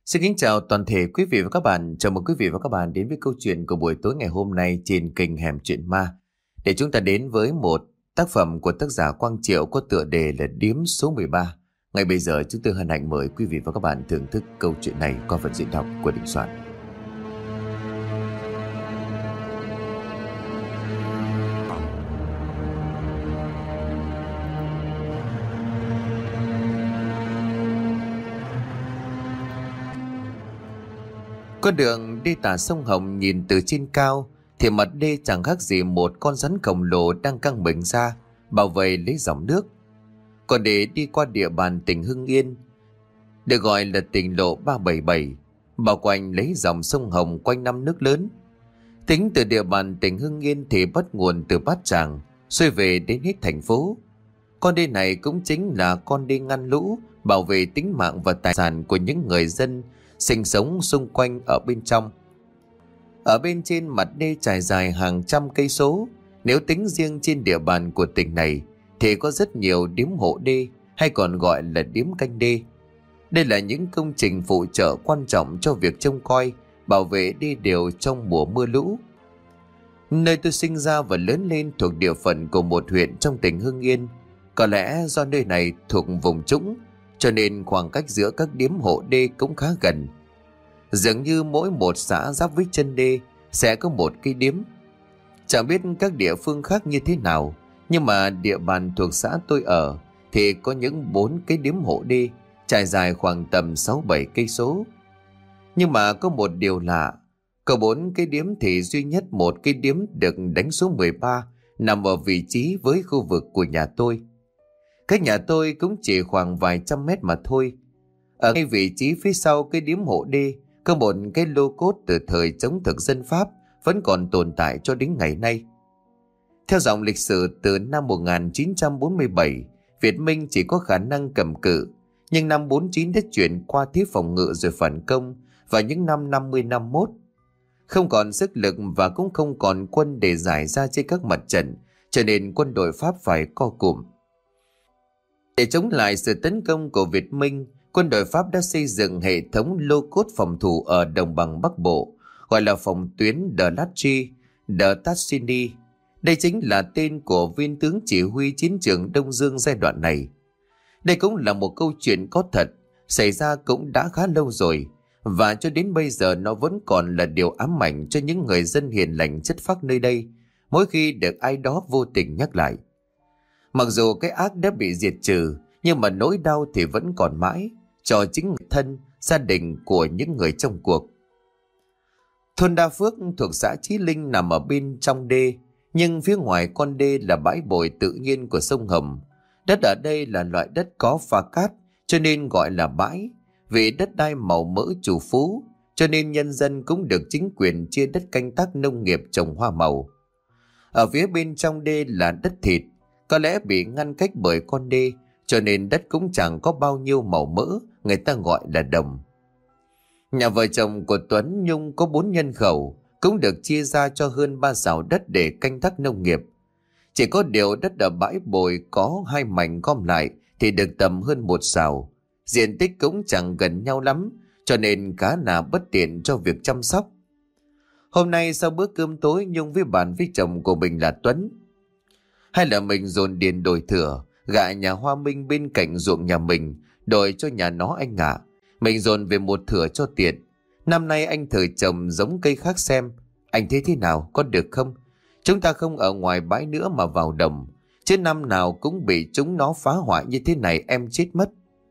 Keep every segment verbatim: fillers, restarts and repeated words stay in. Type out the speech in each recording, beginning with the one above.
Xin kính chào toàn thể quý vị và các bạn. Chào mừng quý vị và các bạn đến với câu chuyện của buổi tối ngày hôm nay trên kênh Hẻm Chuyện Ma. Để chúng ta đến với một tác phẩm của tác giả Quang Triệu có tựa đề là Điếm số mười ba. Ngay bây giờ chúng tôi hân hạnh mời quý vị và các bạn thưởng thức câu chuyện này qua phần diễn đọc của Đình Soạn. Con đường đi tả sông Hồng nhìn từ trên cao thì mặt đê chẳng khác gì một con rắn khổng lồ đang căng mình ra bảo vệ lấy dòng nước. Còn để đi qua địa bàn tỉnh Hưng Yên, được gọi là tỉnh lộ ba bảy bảy, bao quanh lấy dòng sông Hồng quanh năm nước lớn. Tính từ địa bàn tỉnh Hưng Yên thì bắt nguồn từ Bát Tràng, xuôi về đến hết thành phố. Con đê này cũng chính là con đê ngăn lũ, bảo vệ tính mạng và tài sản của những người dân sinh sống xung quanh ở bên trong. Ở bên trên mặt đê trải dài hàng trăm cây số. Nếu tính riêng trên địa bàn của tỉnh này thì có rất nhiều điếm hộ đê, hay còn gọi là điếm canh đê. Đây là những công trình phụ trợ quan trọng cho việc trông coi, bảo vệ đê điều trong mùa mưa lũ. Nơi tôi sinh ra và lớn lên thuộc địa phận của một huyện trong tỉnh Hưng Yên. Có lẽ do nơi này thuộc vùng trũng, cho nên khoảng cách giữa các điếm hộ đê cũng khá gần. Dường như mỗi một xã giáp với chân đê sẽ có một cái điếm. Chẳng biết các địa phương khác như thế nào, nhưng mà địa bàn thuộc xã tôi ở thì có những bốn cái điếm hộ đê trải dài khoảng tầm sáu bảy cây số. Nhưng mà có một điều lạ, có bốn cái điếm thì duy nhất một cái điếm được đánh số mười ba nằm ở vị trí với khu vực của nhà tôi. Cách nhà tôi cũng chỉ khoảng vài trăm mét mà thôi. Ở ngay vị trí phía sau cái điếm hộ đê có một cái lô cốt từ thời chống thực dân Pháp vẫn còn tồn tại cho đến ngày nay. Theo dòng lịch sử, từ năm một nghìn chín trăm bốn mươi bảy, Việt Minh chỉ có khả năng cầm cự, nhưng năm bốn chín đã chuyển qua thế phòng ngự rồi phản công vào những năm năm mươi năm mốt. Không còn sức lực và cũng không còn quân để giải ra trên các mặt trận, cho nên quân đội Pháp phải co cụm. Để chống lại sự tấn công của Việt Minh, quân đội Pháp đã xây dựng hệ thống lô cốt phòng thủ ở đồng bằng Bắc Bộ, gọi là phòng tuyến de Latry, de Tassini. Đây chính là tên của viên tướng chỉ huy chiến trường Đông Dương giai đoạn này. Đây cũng là một câu chuyện có thật, xảy ra cũng đã khá lâu rồi, và cho đến bây giờ nó vẫn còn là điều ám ảnh cho những người dân hiền lành chất phác nơi đây, mỗi khi được ai đó vô tình nhắc lại. Mặc dù cái ác đã bị diệt trừ, nhưng mà nỗi đau thì vẫn còn mãi cho chính người thân, gia đình của những người trong cuộc. Thôn Đa Phước thuộc xã Chí Linh nằm ở bên trong đê, nhưng phía ngoài con đê là bãi bồi tự nhiên của sông Hồng. Đất ở đây là loại đất có pha cát, cho nên gọi là bãi. Vì đất đai màu mỡ trù phú, cho nên nhân dân cũng được chính quyền chia đất canh tác nông nghiệp trồng hoa màu. Ở phía bên trong đê là đất thịt, có lẽ bị ngăn cách bởi con đê, cho nên đất cũng chẳng có bao nhiêu màu mỡ, người ta gọi là đồng. Nhà vợ chồng của Tuấn Nhung có bốn nhân khẩu, cũng được chia ra cho hơn ba sào đất để canh tác nông nghiệp. Chỉ có điều đất ở bãi bồi có hai mảnh gom lại thì được tầm hơn một sào. Diện tích cũng chẳng gần nhau lắm, cho nên khá là bất tiện cho việc chăm sóc. Hôm nay sau bữa cơm tối, Nhung với bạn với chồng của mình là Tuấn, hay là mình dồn điền đổi thửa, gạ nhà Hoa Minh bên cạnh ruộng nhà mình, đổi cho nhà nó anh ạ. Mình dồn về một thửa cho tiện. Năm nay anh thử trồng giống cây khác xem. Anh thấy thế nào, có được không? Chúng ta không ở ngoài bãi nữa mà vào đồng, chứ năm nào cũng bị chúng nó phá hoại như thế này em chết mất.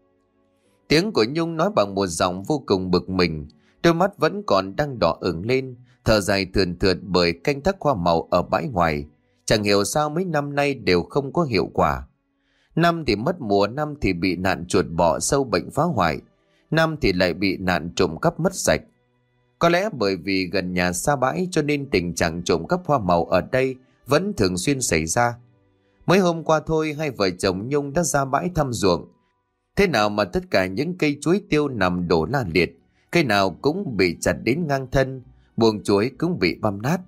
Tiếng của Nhung nói bằng một giọng vô cùng bực mình, đôi mắt vẫn còn đang đỏ ửng lên, thở dài thườn thượt bởi canh tác hoa màu ở bãi ngoài. Chẳng hiểu sao mấy năm nay đều không có hiệu quả. Năm thì mất mùa, năm thì bị nạn chuột bọ sâu bệnh phá hoại, năm thì lại bị nạn trộm cắp mất sạch. Có lẽ bởi vì gần nhà xa bãi cho nên tình trạng trộm cắp hoa màu ở đây vẫn thường xuyên xảy ra. Mới hôm qua thôi, hai vợ chồng Nhung đã ra bãi thăm ruộng. Thế nào mà tất cả những cây chuối tiêu nằm đổ la liệt, cây nào cũng bị chặt đến ngang thân, buồng chuối cũng bị băm nát.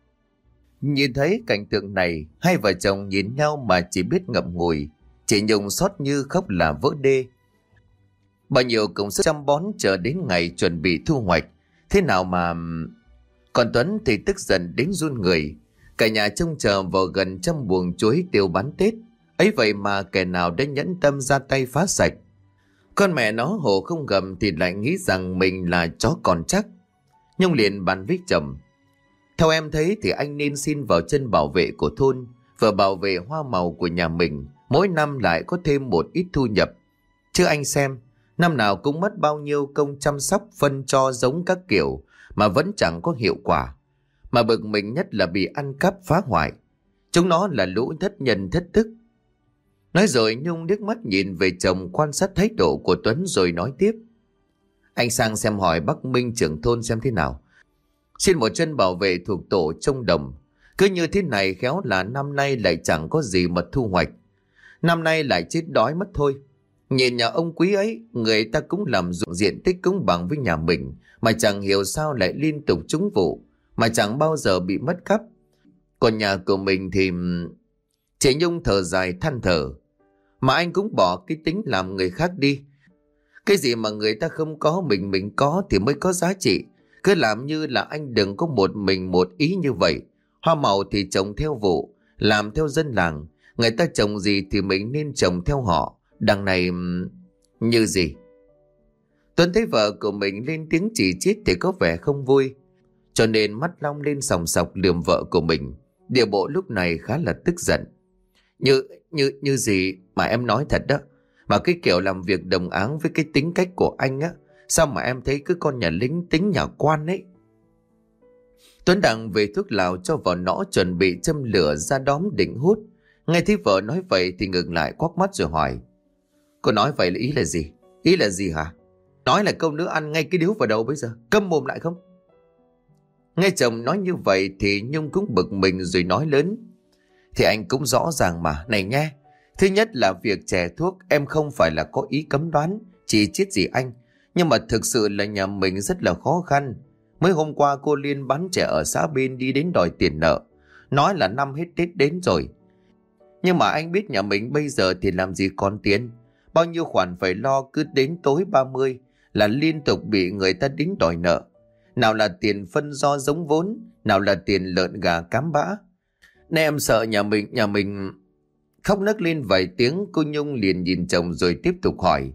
Nhìn thấy cảnh tượng này, hai vợ chồng nhìn nhau mà chỉ biết ngậm ngùi. Chị Nhung xót như khóc là vỡ đê. Bao nhiêu công sức chăm bón chờ đến ngày chuẩn bị thu hoạch. Thế nào mà... Còn Tuấn thì tức giận đến run người. Cả nhà trông chờ vào gần trăm buồng chuối tiêu bán Tết. Ấy vậy mà kẻ nào đã nhẫn tâm ra tay phá sạch. Con mẹ nó hổ không gầm thì lại nghĩ rằng mình là chó còn chắc. Nhung liền bàn với chồng. Theo em thấy thì anh nên xin vào chân bảo vệ của thôn, vừa bảo vệ hoa màu của nhà mình, mỗi năm lại có thêm một ít thu nhập. Chứ anh xem, năm nào cũng mất bao nhiêu công chăm sóc phân cho giống các kiểu mà vẫn chẳng có hiệu quả. Mà bực mình nhất là bị ăn cắp phá hoại. Chúng nó là lũ thất nhân thất đức. Nói rồi Nhung liếc mắt nhìn về chồng, quan sát thái độ của Tuấn rồi nói tiếp. Anh sang xem hỏi bác Minh trưởng thôn xem thế nào. Xin một chân bảo vệ thuộc tổ trông đồng. Cứ như thế này khéo là năm nay lại chẳng có gì mà thu hoạch. Năm nay lại chết đói mất thôi. Nhìn nhà ông Quý ấy, người ta cũng làm dụng diện tích cũng bằng với nhà mình, mà chẳng hiểu sao lại liên tục trúng vụ, mà chẳng bao giờ bị mất cắp. Còn nhà của mình thì... Chị Nhung thở dài than thở. Mà anh cũng bỏ cái tính làm người khác đi. Cái gì mà người ta không có mình mình có thì mới có giá trị. Cứ làm như là anh đừng có một mình một ý như vậy. Hoa màu thì trồng theo vụ, làm theo dân làng. Người ta trồng gì thì mình nên trồng theo họ. Đằng này... Như gì? Tuấn thấy vợ của mình lên tiếng chỉ trích thì có vẻ không vui. Cho nên mắt long lên sòng sọc lườm vợ của mình. Địa bộ lúc này khá là tức giận. Như, như, như gì mà em nói thật đó. Mà cái kiểu làm việc đồng áng với cái tính cách của anh á, sao mà em thấy cứ con nhà lính tính nhà quan ấy. Tuấn đang về thuốc lào cho vào nõ chuẩn bị châm lửa ra đóm định hút. Nghe thấy vợ nói vậy thì ngừng lại quắc mắt rồi hỏi. Cô nói vậy là ý là gì? Ý là gì hả? Nói là câu nữa ăn ngay cái điếu vào đầu bây giờ. Câm mồm lại không? Nghe chồng nói như vậy thì Nhung cũng bực mình rồi nói lớn. Thì anh cũng rõ ràng mà. Này nghe, thứ nhất là việc chè thuốc em không phải là có ý cấm đoán, chỉ chiết gì anh. Nhưng mà thực sự là nhà mình rất là khó khăn. Mới hôm qua cô Liên bán chè ở xã bên đi đến đòi tiền nợ. Nói là năm hết Tết đến rồi. Nhưng mà anh biết nhà mình bây giờ thì làm gì còn tiền. Bao nhiêu khoản phải lo, cứ đến tối ba mươi là liên tục bị người ta đính đòi nợ. Nào là tiền phân do giống vốn, nào là tiền lợn gà cám bã. Nên em sợ nhà mình, nhà mình... Khóc nấc lên vài tiếng, cô Nhung liền nhìn chồng rồi tiếp tục hỏi.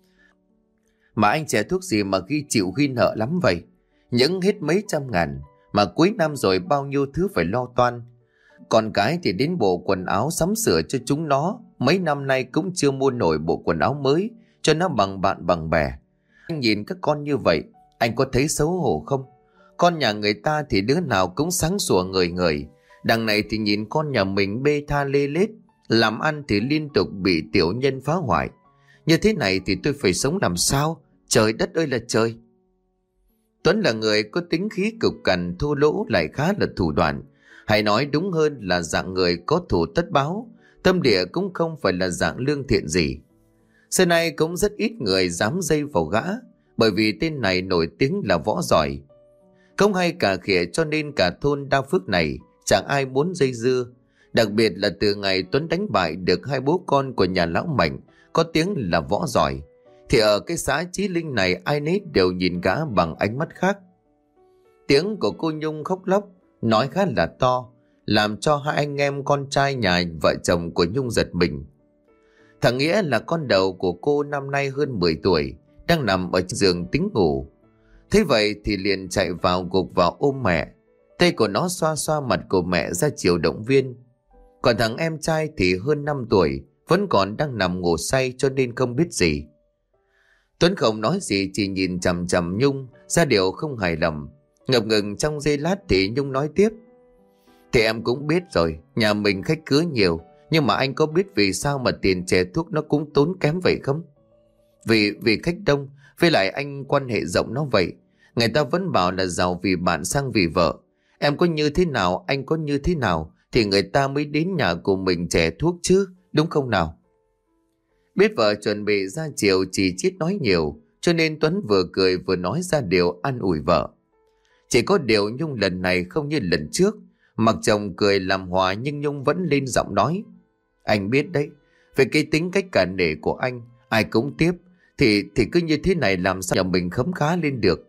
Mà anh chè thuốc gì mà ghi chịu ghi nợ lắm vậy? Những hết mấy trăm ngàn, mà cuối năm rồi bao nhiêu thứ phải lo toan. Còn cái thì đến bộ quần áo sắm sửa cho chúng nó, mấy năm nay cũng chưa mua nổi bộ quần áo mới cho nó bằng bạn bằng bè. Anh nhìn các con như vậy, anh có thấy xấu hổ không? Con nhà người ta thì đứa nào cũng sáng sủa người người. Đằng này thì nhìn con nhà mình bê tha lê lết, làm ăn thì liên tục bị tiểu nhân phá hoại. Như thế này thì tôi phải sống làm sao? Trời đất ơi là trời! Tuấn là người có tính khí cực cằn, thô lỗ lại khá là thủ đoạn. Hay nói đúng hơn là dạng người có thù tất báo. Tâm địa cũng không phải là dạng lương thiện gì. Xưa nay cũng rất ít người dám dây vào gã, bởi vì tên này nổi tiếng là võ giỏi. Không hay cả khịa cho nên cả thôn Đa Phước này chẳng ai muốn dây dưa. Đặc biệt là từ ngày Tuấn đánh bại được hai bố con của nhà lão Mạnh có tiếng là võ giỏi, thì ở cái xã Chí Linh này ai nấy đều nhìn gã bằng ánh mắt khác. Tiếng của cô Nhung khóc lóc, nói khá là to, làm cho hai anh em con trai nhà vợ chồng của Nhung giật mình. Thằng Nghĩa là con đầu của cô năm nay hơn mười tuổi, đang nằm ở giường tính ngủ. Thế vậy thì liền chạy vào gục vào ôm mẹ. Tay của nó xoa xoa mặt của mẹ ra chiều động viên. Còn thằng em trai thì hơn năm tuổi, vẫn còn đang nằm ngủ say cho nên không biết gì. Tuấn không nói gì, chỉ nhìn chằm chằm Nhung ra điều không hài lòng. Ngập ngừng trong giây lát thì Nhung nói tiếp. Thì em cũng biết rồi, nhà mình khách cứ nhiều, nhưng mà anh có biết vì sao mà tiền chè thuốc nó cũng tốn kém vậy không? Vì vì khách đông, với lại anh quan hệ rộng nó vậy. Người ta vẫn bảo là giàu vì bạn sang vì vợ. Em có như thế nào, anh có như thế nào thì người ta mới đến nhà của mình chè thuốc chứ, đúng không nào? Biết vợ chuẩn bị ra chiều chỉ chít nói nhiều, cho nên Tuấn vừa cười vừa nói ra điều an ủi vợ. Chỉ có điều Nhung lần này không như lần trước. Mặc chồng cười làm hòa nhưng Nhung vẫn lên giọng nói. Anh biết đấy, về cái tính cách cả nể của anh, ai cũng tiếp. Thì thì cứ như thế này làm sao nhà mình khấm khá lên được.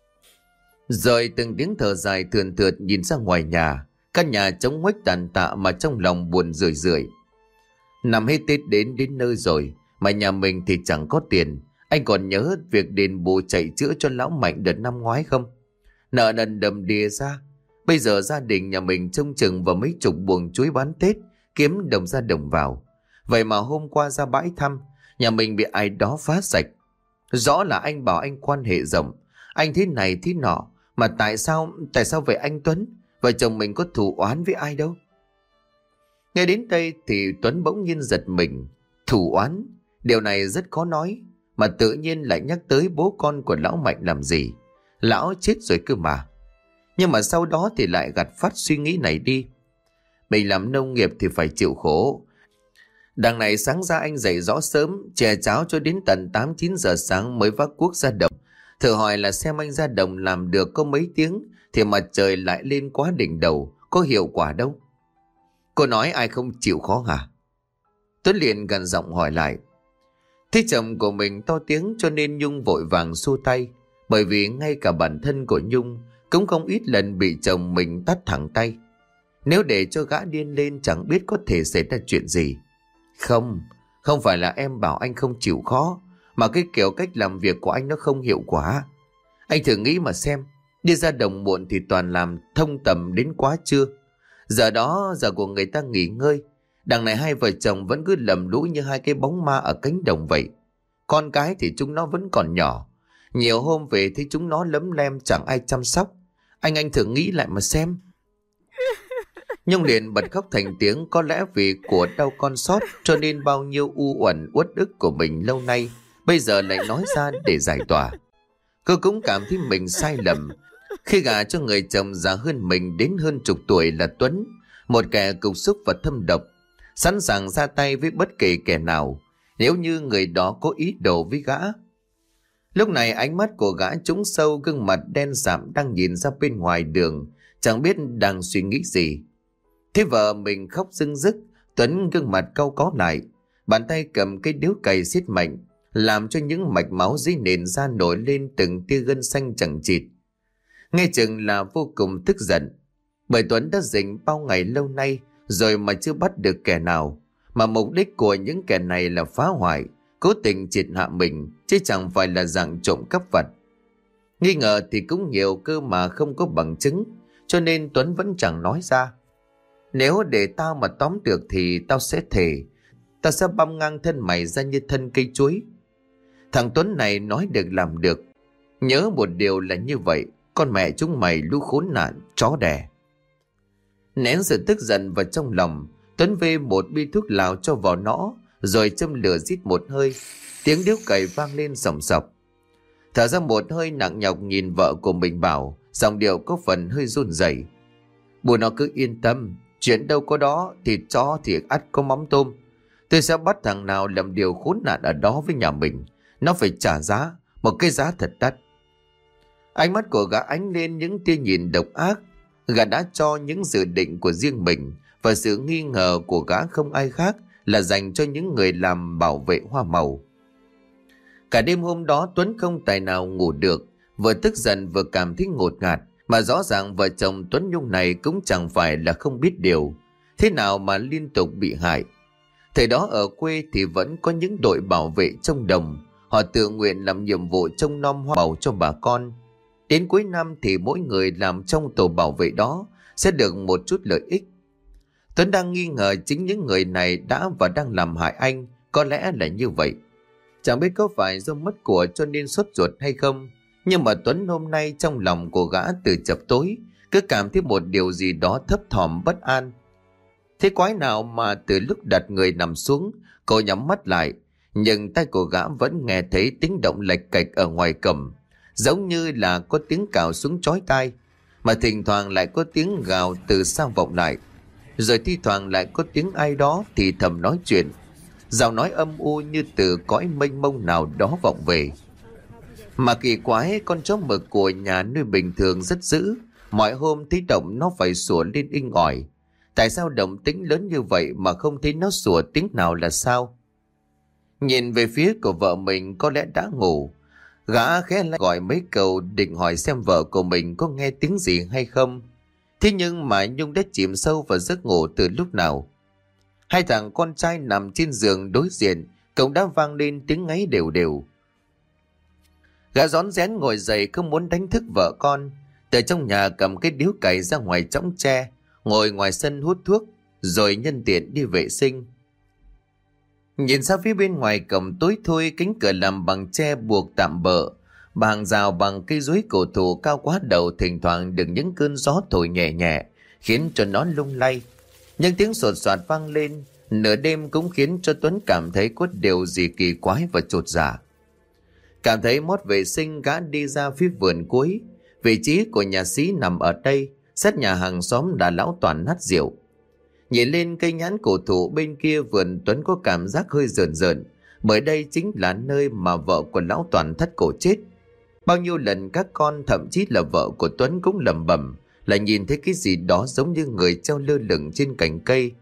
Rồi từng tiếng thở dài thườn thượt nhìn ra ngoài nhà. Căn nhà trống huếch tàn tạ mà trong lòng buồn rười rượi. Năm hết Tết đến đến nơi rồi mà nhà mình thì chẳng có tiền. Anh còn nhớ việc đền bù chạy chữa cho lão Mạnh đợt năm ngoái không? Nợ nần đầm đìa ra. Bây giờ gia đình nhà mình trông chừng vào mấy chục buồng chuối bán Tết, kiếm đồng ra đồng vào. Vậy mà hôm qua ra bãi thăm, nhà mình bị ai đó phá sạch. Rõ là anh bảo anh quan hệ rộng, anh thế này thế nọ, mà tại sao, tại sao vậy anh Tuấn? Vợ chồng mình có thù oán với ai đâu. Nghe đến đây thì Tuấn bỗng nhiên giật mình. Thù oán, điều này rất khó nói, mà tự nhiên lại nhắc tới bố con của lão Mạnh làm gì. Lão chết rồi cơ mà. Nhưng mà sau đó thì lại gạt phát suy nghĩ này đi. Mình làm nông nghiệp thì phải chịu khổ. Đằng này sáng ra anh dậy rõ sớm, chè cháo cho đến tận tám chín giờ sáng mới vác cuốc ra đồng. Thử hỏi là xem anh ra đồng làm được có mấy tiếng thì mặt trời lại lên quá đỉnh đầu, có hiệu quả đâu. Cô nói ai không chịu khó hả? Tuấn liền gần giọng hỏi lại. Thế chồng của mình to tiếng cho nên Nhung vội vàng xua tay. Bởi vì ngay cả bản thân của Nhung cũng không ít lần bị chồng mình tát thẳng tay. Nếu để cho gã điên lên chẳng biết có thể xảy ra chuyện gì. Không, không phải là em bảo anh không chịu khó, mà cái kiểu cách làm việc của anh nó không hiệu quả. Anh thử nghĩ mà xem, đi ra đồng muộn thì toàn làm thông tầm đến quá trưa. Giờ đó giờ của người ta nghỉ ngơi. Đằng này hai vợ chồng vẫn cứ lầm lũi như hai cái bóng ma ở cánh đồng vậy. Con cái thì chúng nó vẫn còn nhỏ. Nhiều hôm về thấy chúng nó lấm lem chẳng ai chăm sóc. Anh anh thử nghĩ lại mà xem. Nhung liền bật khóc thành tiếng. Có lẽ vì của đau con sót cho nên bao nhiêu u uẩn uất ức của mình lâu nay bây giờ lại nói ra để giải tỏa. Cô cũng cảm thấy mình sai lầm khi gả cho người chồng già hơn mình đến hơn chục tuổi là Tuấn, một kẻ cục xúc và thâm độc, sẵn sàng ra tay với bất kỳ kẻ nào nếu như người đó có ý đồ với gã. Lúc này ánh mắt của gã trũng sâu, gương mặt đen sạm đang nhìn ra bên ngoài đường, chẳng biết đang suy nghĩ gì. Thế vợ mình khóc rưng rức, Tuấn gương mặt cau có lại, bàn tay cầm cây điếu cày siết mạnh, làm cho những mạch máu dưới nền da nổi lên từng tia gân xanh chằng chịt. Nghe chừng là vô cùng tức giận, bởi Tuấn đã rình bao ngày lâu nay rồi mà chưa bắt được kẻ nào, mà mục đích của những kẻ này là phá hoại, cố tình triệt hạ mình, chứ chẳng phải là dạng trộm cắp vặt. Nghi ngờ thì cũng nhiều cơ mà không có bằng chứng, cho nên Tuấn vẫn chẳng nói ra. Nếu để tao mà tóm được thì tao sẽ thề, tao sẽ băm ngang thân mày ra như thân cây chuối. Thằng Tuấn này nói được làm được. Nhớ một điều là như vậy, con mẹ chúng mày lũ khốn nạn, chó đẻ. Nén sự tức giận vào trong lòng, Tuấn vê một bi thuốc lào cho vào nó, rồi châm lửa rít một hơi. Tiếng điếu cày vang lên sòng sọc. Thở ra một hơi nặng nhọc nhìn vợ của mình bảo, giọng điệu có phần hơi run rẩy. Bố nó cứ yên tâm, chuyện đâu có đó, thịt chó thì ắt có mắm tôm. Tôi sẽ bắt thằng nào làm điều khốn nạn ở đó với nhà mình. Nó phải trả giá, một cái giá thật đắt. Ánh mắt của gã ánh lên những tia nhìn độc ác. Gã đã cho những dự định của riêng mình và sự nghi ngờ của gã không ai khác là dành cho những người làm bảo vệ hoa màu. Cả đêm hôm đó Tuấn không tài nào ngủ được, vừa tức giận vừa cảm thấy ngột ngạt. Mà rõ ràng vợ chồng Tuấn Nhung này cũng chẳng phải là không biết điều, thế nào mà liên tục bị hại. Thời đó ở quê thì vẫn có những đội bảo vệ trong đồng, họ tự nguyện làm nhiệm vụ trông nom hoa màu cho bà con. Đến cuối năm thì mỗi người làm trong tổ bảo vệ đó sẽ được một chút lợi ích. Tuấn đang nghi ngờ chính những người này đã và đang làm hại anh, có lẽ là như vậy. Chẳng biết có phải do mất của cho nên sốt ruột hay không, nhưng mà Tuấn hôm nay trong lòng của gã từ chập tối cứ cảm thấy một điều gì đó thấp thỏm bất an. Thế quái nào mà từ lúc đặt người nằm xuống, cô nhắm mắt lại, nhưng tay của gã vẫn nghe thấy tiếng động lạch cạch ở ngoài cổng, giống như là có tiếng cào xuống chói tai, mà thỉnh thoảng lại có tiếng gào từ xa vọng lại, rồi thi thoảng lại có tiếng ai đó thì thầm nói chuyện, giọng nói âm u như từ cõi mênh mông nào đó vọng về. Mà kỳ quái, con chó mực của nhà nuôi bình thường rất dữ, mọi hôm thấy động nó phải sủa lên inh ỏi. Tại sao động tĩnh lớn như vậy mà không thấy nó sủa tiếng nào là sao? Nhìn về phía của vợ mình có lẽ đã ngủ, gã khẽ lại gọi mấy câu định hỏi xem vợ của mình có nghe tiếng gì hay không. Thế nhưng mà Nhung đã chìm sâu vào giấc ngủ từ lúc nào. Hai thằng con trai nằm trên giường đối diện cũng đã vang lên tiếng ngáy đều đều. Gã rón rén ngồi dậy không muốn đánh thức vợ con. Từ trong nhà cầm cái điếu cày ra ngoài chõng tre, ngồi ngoài sân hút thuốc, rồi nhân tiện đi vệ sinh. Nhìn ra phía bên ngoài cổng tối thui, cánh cửa làm bằng tre buộc tạm bợ, hàng rào bằng cây rối cổ thụ cao quá đầu, thỉnh thoảng được những cơn gió thổi nhẹ nhẹ khiến cho nó lung lay. Những tiếng sột soạt vang lên nửa đêm cũng khiến cho Tuấn cảm thấy có điều gì kỳ quái và chột dạ. Cảm thấy mót vệ sinh, gã đi ra phía vườn cuối. Vị trí của nhà xí nằm ở đây, sát nhà hàng xóm là lão Toàn nát rượu. Nhìn lên cây nhãn cổ thụ bên kia vườn, Tuấn có cảm giác hơi rờn rợn, bởi đây chính là nơi mà vợ của lão Toàn thắt cổ chết. Bao nhiêu lần các con, thậm chí là vợ của Tuấn cũng lẩm bẩm là nhìn thấy cái gì đó giống như người treo lơ lửng trên cành cây.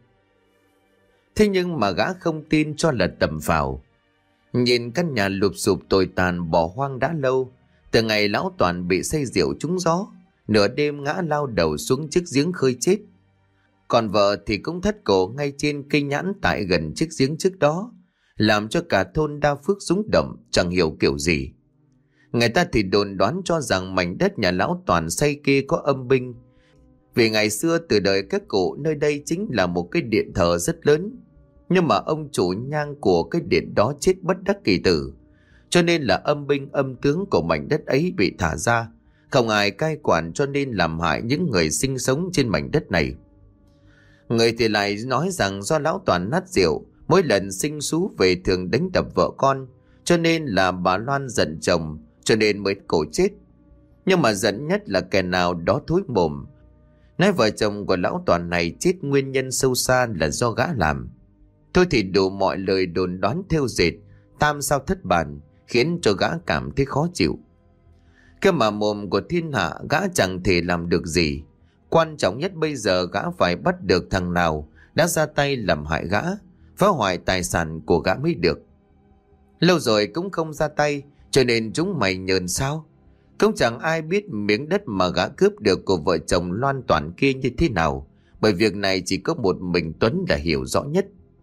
Thế nhưng mà gã không tin cho là tầm phào. Nhìn căn nhà lụp xụp tồi tàn bỏ hoang đã lâu, từ ngày lão Toàn bị say rượu trúng gió, nửa đêm ngã lao đầu xuống chiếc giếng khơi chết. Còn vợ thì cũng thắt cổ ngay trên cây nhãn tại gần chiếc giếng trước đó, làm cho cả thôn Đa Phước rúng động chẳng hiểu kiểu gì. Người ta thì đồn đoán cho rằng mảnh đất nhà lão Toàn xây kia có âm binh, vì ngày xưa từ đời các cụ nơi đây chính là một cái điện thờ rất lớn. Nhưng mà ông chủ nhang của cái điện đó chết bất đắc kỳ tử, cho nên là âm binh âm tướng của mảnh đất ấy bị thả ra, không ai cai quản, cho nên làm hại những người sinh sống trên mảnh đất này. Người thì lại nói rằng do lão Toàn nát rượu, mỗi lần sinh xú về thường đánh đập vợ con, cho nên là bà Loan giận chồng, cho nên mới cổ chết. Nhưng mà giận nhất là kẻ nào đó thối mồm nói vợ chồng của lão Toàn này chết nguyên nhân sâu xa là do gã làm. Thôi thì đủ mọi lời đồn đoán thêu dệt, tam sao thất bản, khiến cho gã cảm thấy khó chịu. Cái mà mồm của thiên hạ gã chẳng thể làm được gì. Quan trọng nhất bây giờ gã phải bắt được thằng nào đã ra tay làm hại gã, phá hoại tài sản của gã mới được. Lâu rồi cũng không ra tay, cho nên chúng mày nhờn sao. Cũng chẳng ai biết miếng đất mà gã cướp được của vợ chồng Loan Toàn kia như thế nào, bởi việc này chỉ có một mình Tuấn là hiểu rõ nhất.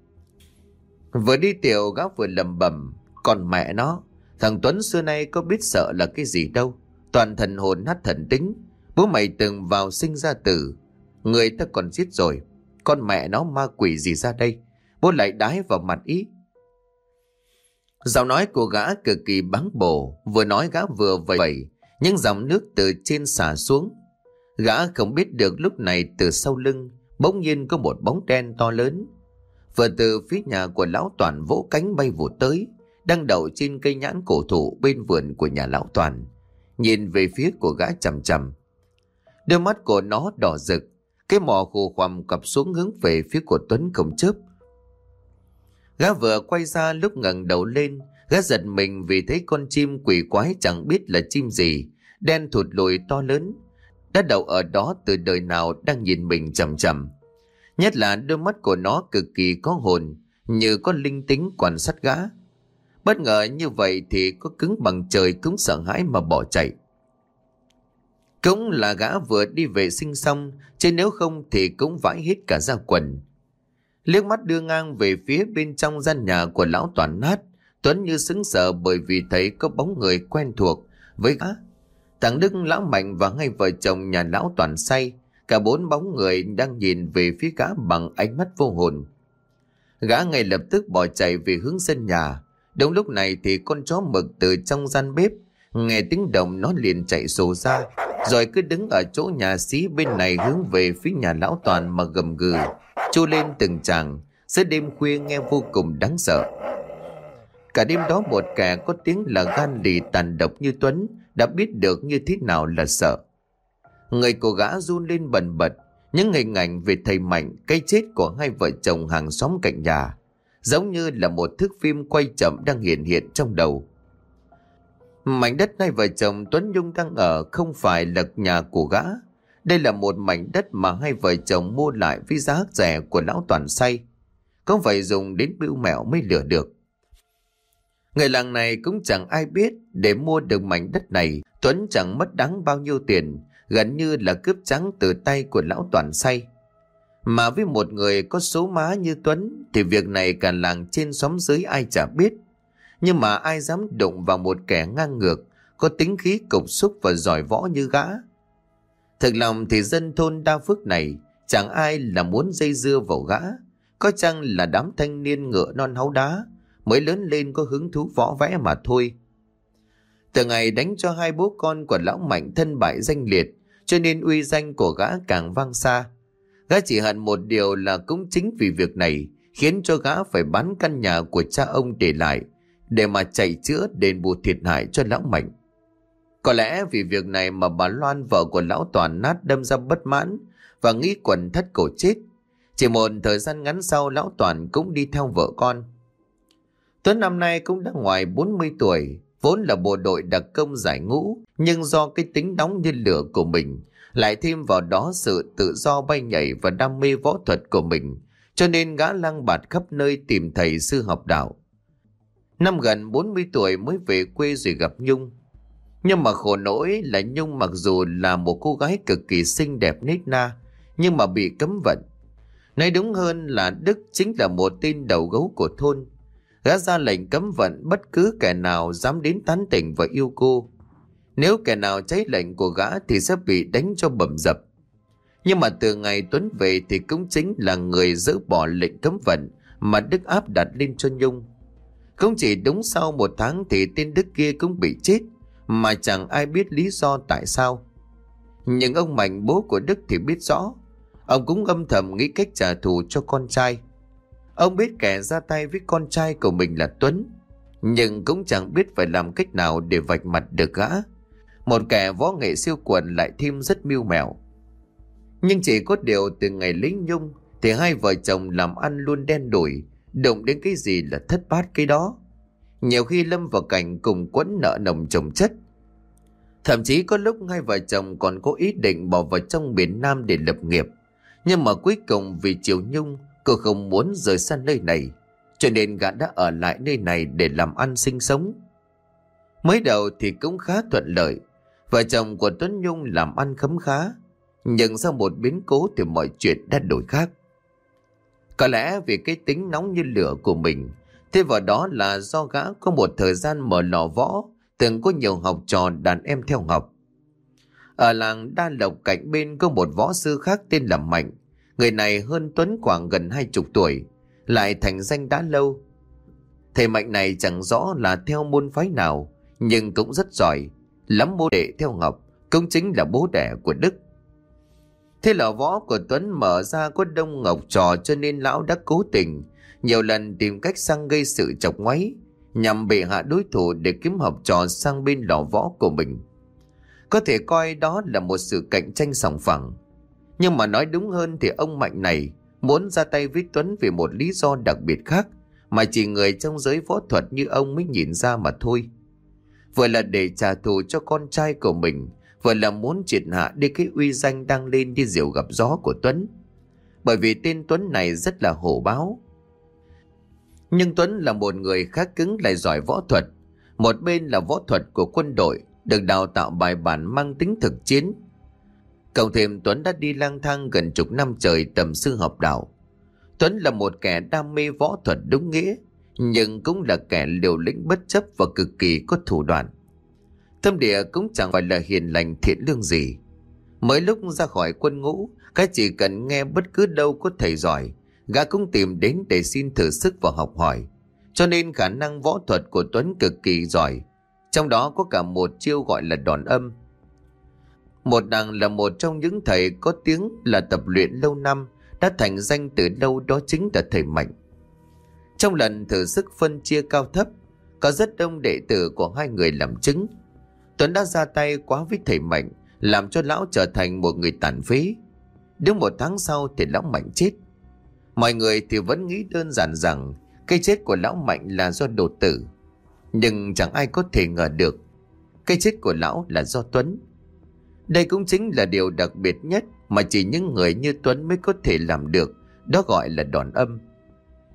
Vừa đi tiểu gã vừa lầm bầm, còn mẹ nó, thằng Tuấn xưa nay có biết sợ là cái gì đâu, toàn thần hồn nát thần tính. Bố mày từng vào sinh ra tử, người ta còn giết rồi, con mẹ nó ma quỷ gì ra đây, bố lại đái vào mặt ý. Giọng nói của gã cực kỳ báng bổ, vừa nói gã vừa vẩy vẩy những dòng nước từ trên xả xuống. Gã không biết được lúc này từ sau lưng bỗng nhiên có một bóng đen to lớn, vừa từ phía nhà của lão Toàn vỗ cánh bay vụt tới, đang đậu trên cây nhãn cổ thụ bên vườn của nhà lão Toàn, nhìn về phía của gã chằm chằm. Đôi mắt của nó đỏ rực, cái mỏ khô khoằm cặp xuống hướng về phía của Tuấn không chớp. Gã vừa quay ra, lúc ngẩng đầu lên, gã giật mình vì thấy con chim quỷ quái chẳng biết là chim gì, đen thụt lùi to lớn, đã đậu ở đó từ đời nào đang nhìn mình chằm chằm. Nhất là đôi mắt của nó cực kỳ có hồn, như có linh tính quan sát gã. Bất ngờ như vậy thì có cứng bằng trời cũng sợ hãi mà bỏ chạy. Cũng là gã vừa đi vệ sinh xong, chứ nếu không thì cũng vãi hết cả da quần. Liếc mắt đưa ngang về phía bên trong gian nhà của lão Toàn nát, Tuấn như sững sờ bởi vì thấy có bóng người quen thuộc với gã. Thằng Đức, lão Mạnh và ngay vợ chồng nhà lão Toàn say, cả bốn bóng người đang nhìn về phía gã bằng ánh mắt vô hồn. Gã ngay lập tức bỏ chạy về hướng sân nhà. Đúng lúc này thì con chó mực từ trong gian bếp nghe tiếng động, nó liền chạy sổ ra, rồi cứ đứng ở chỗ nhà xí bên này hướng về phía nhà lão Toàn mà gầm gừ, chu lên từng tràng, giữa đêm khuya nghe vô cùng đáng sợ. Cả đêm đó một kẻ có tiếng là gan lì tàn độc như Tuấn đã biết được như thế nào là sợ. Người của gã run lên bần bật, những hình ảnh về thầy Mạnh, cái chết của hai vợ chồng hàng xóm cạnh nhà, giống như là một thước phim quay chậm đang hiện hiện trong đầu. Mảnh đất hai vợ chồng Tuấn Nhung đang ở không phải là nhà của gã. Đây là một mảnh đất mà hai vợ chồng mua lại với giá rẻ của lão Toàn say, không phải dùng đến bưu mẹo mới lừa được. Người làng này cũng chẳng ai biết để mua được mảnh đất này, Tuấn chẳng mất đáng bao nhiêu tiền, gần như là cướp trắng từ tay của lão Toàn say. Mà với một người có số má như Tuấn thì việc này cả làng trên xóm dưới ai chả biết. Nhưng mà ai dám đụng vào một kẻ ngang ngược, có tính khí cục xúc và giỏi võ như gã. Thực lòng thì dân thôn Đa Phước này chẳng ai là muốn dây dưa vào gã, có chăng là đám thanh niên ngựa non háu đá mới lớn lên có hứng thú võ vẽ mà thôi. Từ ngày đánh cho hai bố con của lão Mạnh thân bại danh liệt, cho nên uy danh của gã càng vang xa. Gã chỉ hận một điều là cũng chính vì việc này khiến cho gã phải bán căn nhà của cha ông để lại để mà chạy chữa đền bù thiệt hại cho lão Mạnh. Có lẽ vì việc này mà bà Loan, vợ của lão Toàn, nát đâm ra bất mãn và nghĩ quần thất cổ chết. Chỉ một thời gian ngắn sau, lão Toàn cũng đi theo vợ con. Tuấn năm nay cũng đã ngoài bốn mươi tuổi, vốn là bộ đội đặc công giải ngũ, nhưng do cái tính nóng như lửa của mình, lại thêm vào đó sự tự do bay nhảy và đam mê võ thuật của mình, cho nên gã lang bạt khắp nơi tìm thầy sư học đạo. Năm gần bốn mươi tuổi mới về quê rồi gặp Nhung. Nhưng mà khổ nỗi là Nhung mặc dù là một cô gái cực kỳ xinh đẹp nết na, nhưng mà bị cấm vận. Nói đúng hơn là Đức chính là một tên đầu gấu của thôn. Gã ra lệnh cấm vận bất cứ kẻ nào dám đến tán tỉnh và yêu cô. Nếu kẻ nào trái lệnh của gã thì sẽ bị đánh cho bầm dập. Nhưng mà từ ngày Tuấn về thì cũng chính là người dỡ bỏ lệnh cấm vận mà Đức áp đặt lên cho Nhung. Không chỉ đúng sau một tháng thì tên Đức kia cũng bị chết, mà chẳng ai biết lý do tại sao. Nhưng ông Mạnh, bố của Đức, thì biết rõ. Ông cũng âm thầm nghĩ cách trả thù cho con trai. Ông biết kẻ ra tay với con trai của mình là Tuấn, nhưng cũng chẳng biết phải làm cách nào để vạch mặt được gã. Một kẻ võ nghệ siêu quần lại thêm rất mưu mẹo. Nhưng chỉ có điều từ ngày lấy Nhung thì hai vợ chồng làm ăn luôn đen đủi, động đến cái gì là thất bát cái đó. Nhiều khi lâm vào cảnh cùng quẫn nợ nồng chồng chất. Thậm chí có lúc hai vợ chồng còn có ý định bỏ vào trong miền Nam để lập nghiệp. Nhưng mà cuối cùng vì chiều Nhung, cô không muốn rời xa nơi này, cho nên gã đã ở lại nơi này để làm ăn sinh sống. Mới đầu thì cũng khá thuận lợi, vợ chồng của Tuấn Nhung làm ăn khấm khá. Nhưng sau một biến cố thì mọi chuyện đã đổi khác. Có lẽ vì cái tính nóng như lửa của mình, thêm vào đó là do gã có một thời gian mở lò võ, từng có nhiều học trò đàn em theo học. Ở làng Đa Lộc cạnh bên có một võ sư khác tên là Mạnh. Người này hơn Tuấn khoảng gần hai chục tuổi, lại thành danh đã lâu. Thầy Mạnh này chẳng rõ là theo môn phái nào, nhưng cũng rất giỏi, lắm môn đệ theo học, cũng chính là bố đẻ của Đức. Thế lò võ của Tuấn mở ra có đông học trò, cho nên lão đã cố tình nhiều lần tìm cách sang gây sự chọc ngoáy, nhằm bệ hạ đối thủ để kiếm học trò sang bên lò võ của mình. Có thể coi đó là một sự cạnh tranh sòng phẳng. Nhưng mà nói đúng hơn thì ông Mạnh này muốn ra tay với Tuấn vì một lý do đặc biệt khác mà chỉ người trong giới võ thuật như ông mới nhìn ra mà thôi. Vừa là để trả thù cho con trai của mình, vừa là muốn triệt hạ đi cái uy danh đang lên đi diều gặp gió của Tuấn. Bởi vì tên Tuấn này rất là hổ báo. Nhưng Tuấn là một người khá cứng lại giỏi võ thuật. Một bên là võ thuật của quân đội, được đào tạo bài bản mang tính thực chiến. Cộng thêm Tuấn đã đi lang thang gần chục năm trời tầm sư học đạo. Tuấn là một kẻ đam mê võ thuật đúng nghĩa, nhưng cũng là kẻ liều lĩnh bất chấp và cực kỳ có thủ đoạn. Tâm địa cũng chẳng phải là hiền lành thiện lương gì. Mới lúc ra khỏi quân ngũ, gã chỉ cần nghe bất cứ đâu có thầy giỏi, gã cũng tìm đến để xin thử sức và học hỏi. Cho nên khả năng võ thuật của Tuấn cực kỳ giỏi, trong đó có cả một chiêu gọi là đòn âm. Một đằng là một trong những thầy có tiếng là tập luyện lâu năm, đã thành danh từ lâu, đó chính là thầy Mạnh. Trong lần thử sức phân chia cao thấp, có rất đông đệ tử của hai người làm chứng. Tuấn đã ra tay quá với thầy Mạnh, làm cho lão trở thành một người tàn phế. Đến một tháng sau thì lão Mạnh chết. Mọi người thì vẫn nghĩ đơn giản rằng cái chết của lão Mạnh là do đột tử. Nhưng chẳng ai có thể ngờ được cái chết của lão là do Tuấn. Đây cũng chính là điều đặc biệt nhất mà chỉ những người như Tuấn mới có thể làm được, đó gọi là đòn âm.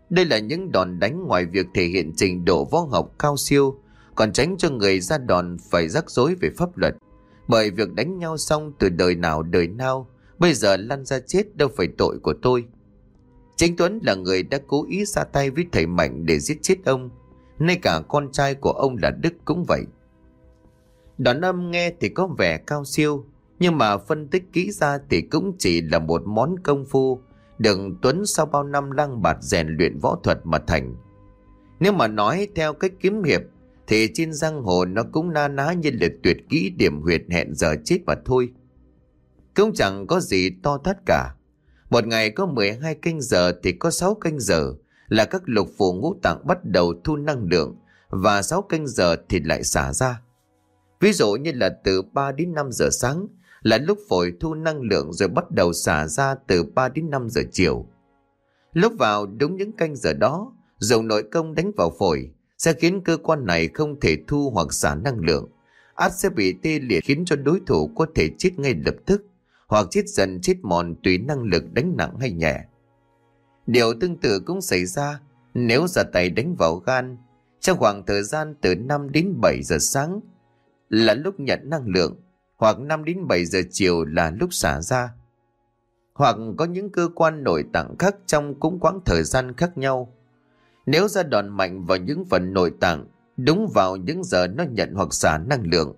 Đây là những đòn đánh ngoài việc thể hiện trình độ võ học cao siêu, còn tránh cho người ra đòn phải rắc rối về pháp luật. Bởi việc đánh nhau xong từ đời nào đời nào, bây giờ lăn ra chết đâu phải tội của tôi. Chính Tuấn là người đã cố ý ra tay với thầy Mạnh để giết chết ông. Ngay cả con trai của ông là Đức cũng vậy. Đoạn âm nghe thì có vẻ cao siêu, nhưng mà phân tích kỹ ra thì cũng chỉ là một món công phu được Tuấn sau bao năm lang bạt rèn luyện võ thuật mà thành. Nếu mà nói theo cách kiếm hiệp thì trên giang hồ nó cũng na ná như là tuyệt kỹ điểm huyệt hẹn giờ chết mà thôi. Cũng chẳng có gì to tát cả. Một ngày có mười hai canh giờ thì có sáu canh giờ là các lục phủ ngũ tạng bắt đầu thu năng lượng, và sáu canh giờ thì lại xả ra. Ví dụ như là từ ba đến năm giờ sáng là lúc phổi thu năng lượng rồi bắt đầu xả ra từ ba đến năm giờ chiều. Lúc vào đúng những canh giờ đó, dùng nội công đánh vào phổi sẽ khiến cơ quan này không thể thu hoặc xả năng lượng, ắt sẽ bị tê liệt khiến cho đối thủ có thể chết ngay lập tức, hoặc chết dần chết mòn tùy năng lực đánh nặng hay nhẹ. Điều tương tự cũng xảy ra nếu ra tay đánh vào gan. Trong khoảng thời gian từ năm đến bảy giờ sáng là lúc nhận năng lượng, hoặc năm đến bảy giờ chiều là lúc xả ra. Hoặc có những cơ quan nội tạng khác trong cũng quãng thời gian khác nhau. Nếu ra đòn mạnh vào những phần nội tạng đúng vào những giờ nó nhận hoặc xả năng lượng,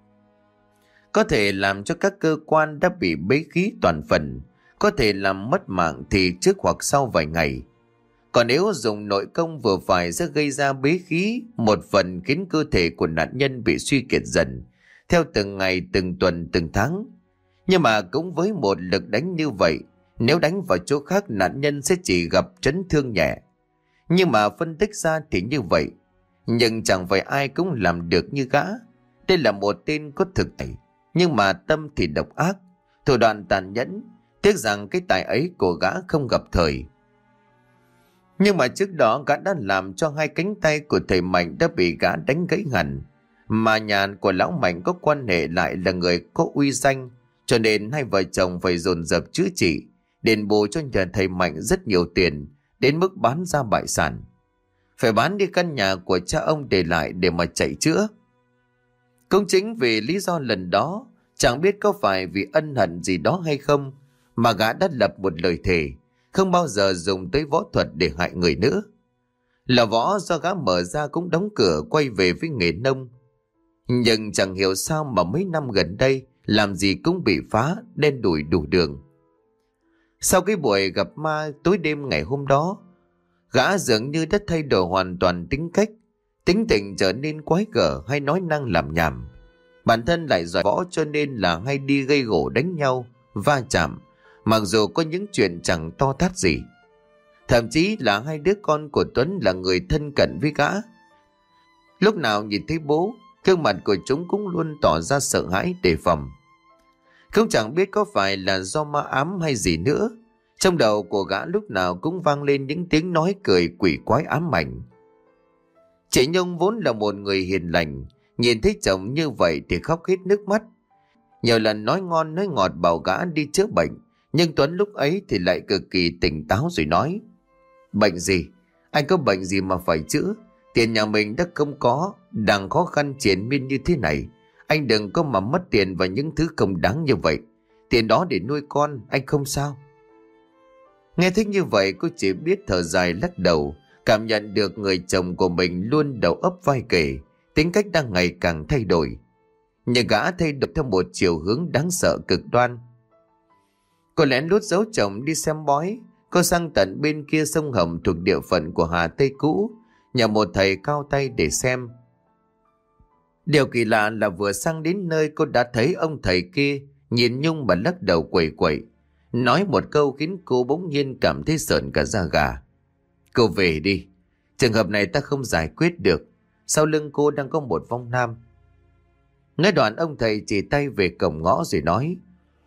có thể làm cho các cơ quan đã bị bế khí toàn phần, có thể làm mất mạng thì trước hoặc sau vài ngày. Còn nếu dùng nội công vừa phải sẽ gây ra bế khí một phần, khiến cơ thể của nạn nhân bị suy kiệt dần theo từng ngày, từng tuần, từng tháng. Nhưng mà cũng với một lực đánh như vậy, nếu đánh vào chỗ khác nạn nhân sẽ chỉ gặp chấn thương nhẹ. Nhưng mà phân tích ra thì như vậy, nhưng chẳng phải ai cũng làm được như gã. Đây là một tên có thực tài, nhưng mà tâm thì độc ác, thủ đoạn tàn nhẫn. Tiếc rằng cái tài ấy của gã không gặp thời. Nhưng mà trước đó gã đã làm cho hai cánh tay của thầy Mạnh đã bị gã đánh gãy hẳn. Mà nhà của lão Mạnh có quan hệ lại là người có uy danh, cho nên hai vợ chồng phải dồn dập chữa trị, đền bù cho nhà thầy Mạnh rất nhiều tiền, đến mức bán ra bại sản. Phải bán đi căn nhà của cha ông để lại để mà chạy chữa. Cũng chính vì lý do lần đó, chẳng biết có phải vì ân hận gì đó hay không, mà gã đã lập một lời thề không bao giờ dùng tới võ thuật để hại người nữa. Lò võ do gã mở ra cũng đóng cửa, quay về với nghề nông. Nhưng chẳng hiểu sao mà mấy năm gần đây làm gì cũng bị phá, đen đủi đủ đường. Sau cái buổi gặp ma tối đêm ngày hôm đó, gã dường như đã thay đổi hoàn toàn tính cách, tính tình trở nên quái gở hay nói năng làm nhảm. Bản thân lại giỏi võ cho nên là hay đi gây gổ đánh nhau, va chạm, mặc dù có những chuyện chẳng to tát gì. Thậm chí là hai đứa con của Tuấn là người thân cận với gã. Lúc nào nhìn thấy bố, gương mặt của chúng cũng luôn tỏ ra sợ hãi đề phòng. Không chẳng biết có phải là do ma ám hay gì nữa, trong đầu của gã lúc nào cũng vang lên những tiếng nói cười quỷ quái ám ảnh. Chị Nhung vốn là một người hiền lành, nhìn thấy chồng như vậy thì khóc hết nước mắt. Nhiều lần nói ngon nói ngọt bảo gã đi chữa bệnh, nhưng Tuấn lúc ấy thì lại cực kỳ tỉnh táo rồi nói: Bệnh gì? Anh có bệnh gì mà phải chữa? Tiền nhà mình đã không có, đang khó khăn triền miên như thế này. Anh đừng có mà mất tiền vào những thứ không đáng như vậy. Tiền đó để nuôi con, anh không sao. Nghe thích như vậy cô chỉ biết thở dài lắc đầu, cảm nhận được người chồng của mình luôn đầu ấp vai kể, tính cách đang ngày càng thay đổi. Nhưng gã thay đổi theo một chiều hướng đáng sợ cực đoan. Cô lén lút giấu chồng đi xem bói. Cô sang tận bên kia sông Hồng thuộc địa phận của Hà Tây cũ, nhờ một thầy cao tay để xem. Điều kỳ lạ là vừa sang đến nơi cô đã thấy ông thầy kia nhìn Nhung mà lắc đầu quẩy quẩy, nói một câu khiến cô bỗng nhiên cảm thấy sợn cả da gà. Cô về đi, trường hợp này ta không giải quyết được. Sau lưng cô đang có một vong nam. Nói đoạn ông thầy chỉ tay về cổng ngõ rồi nói: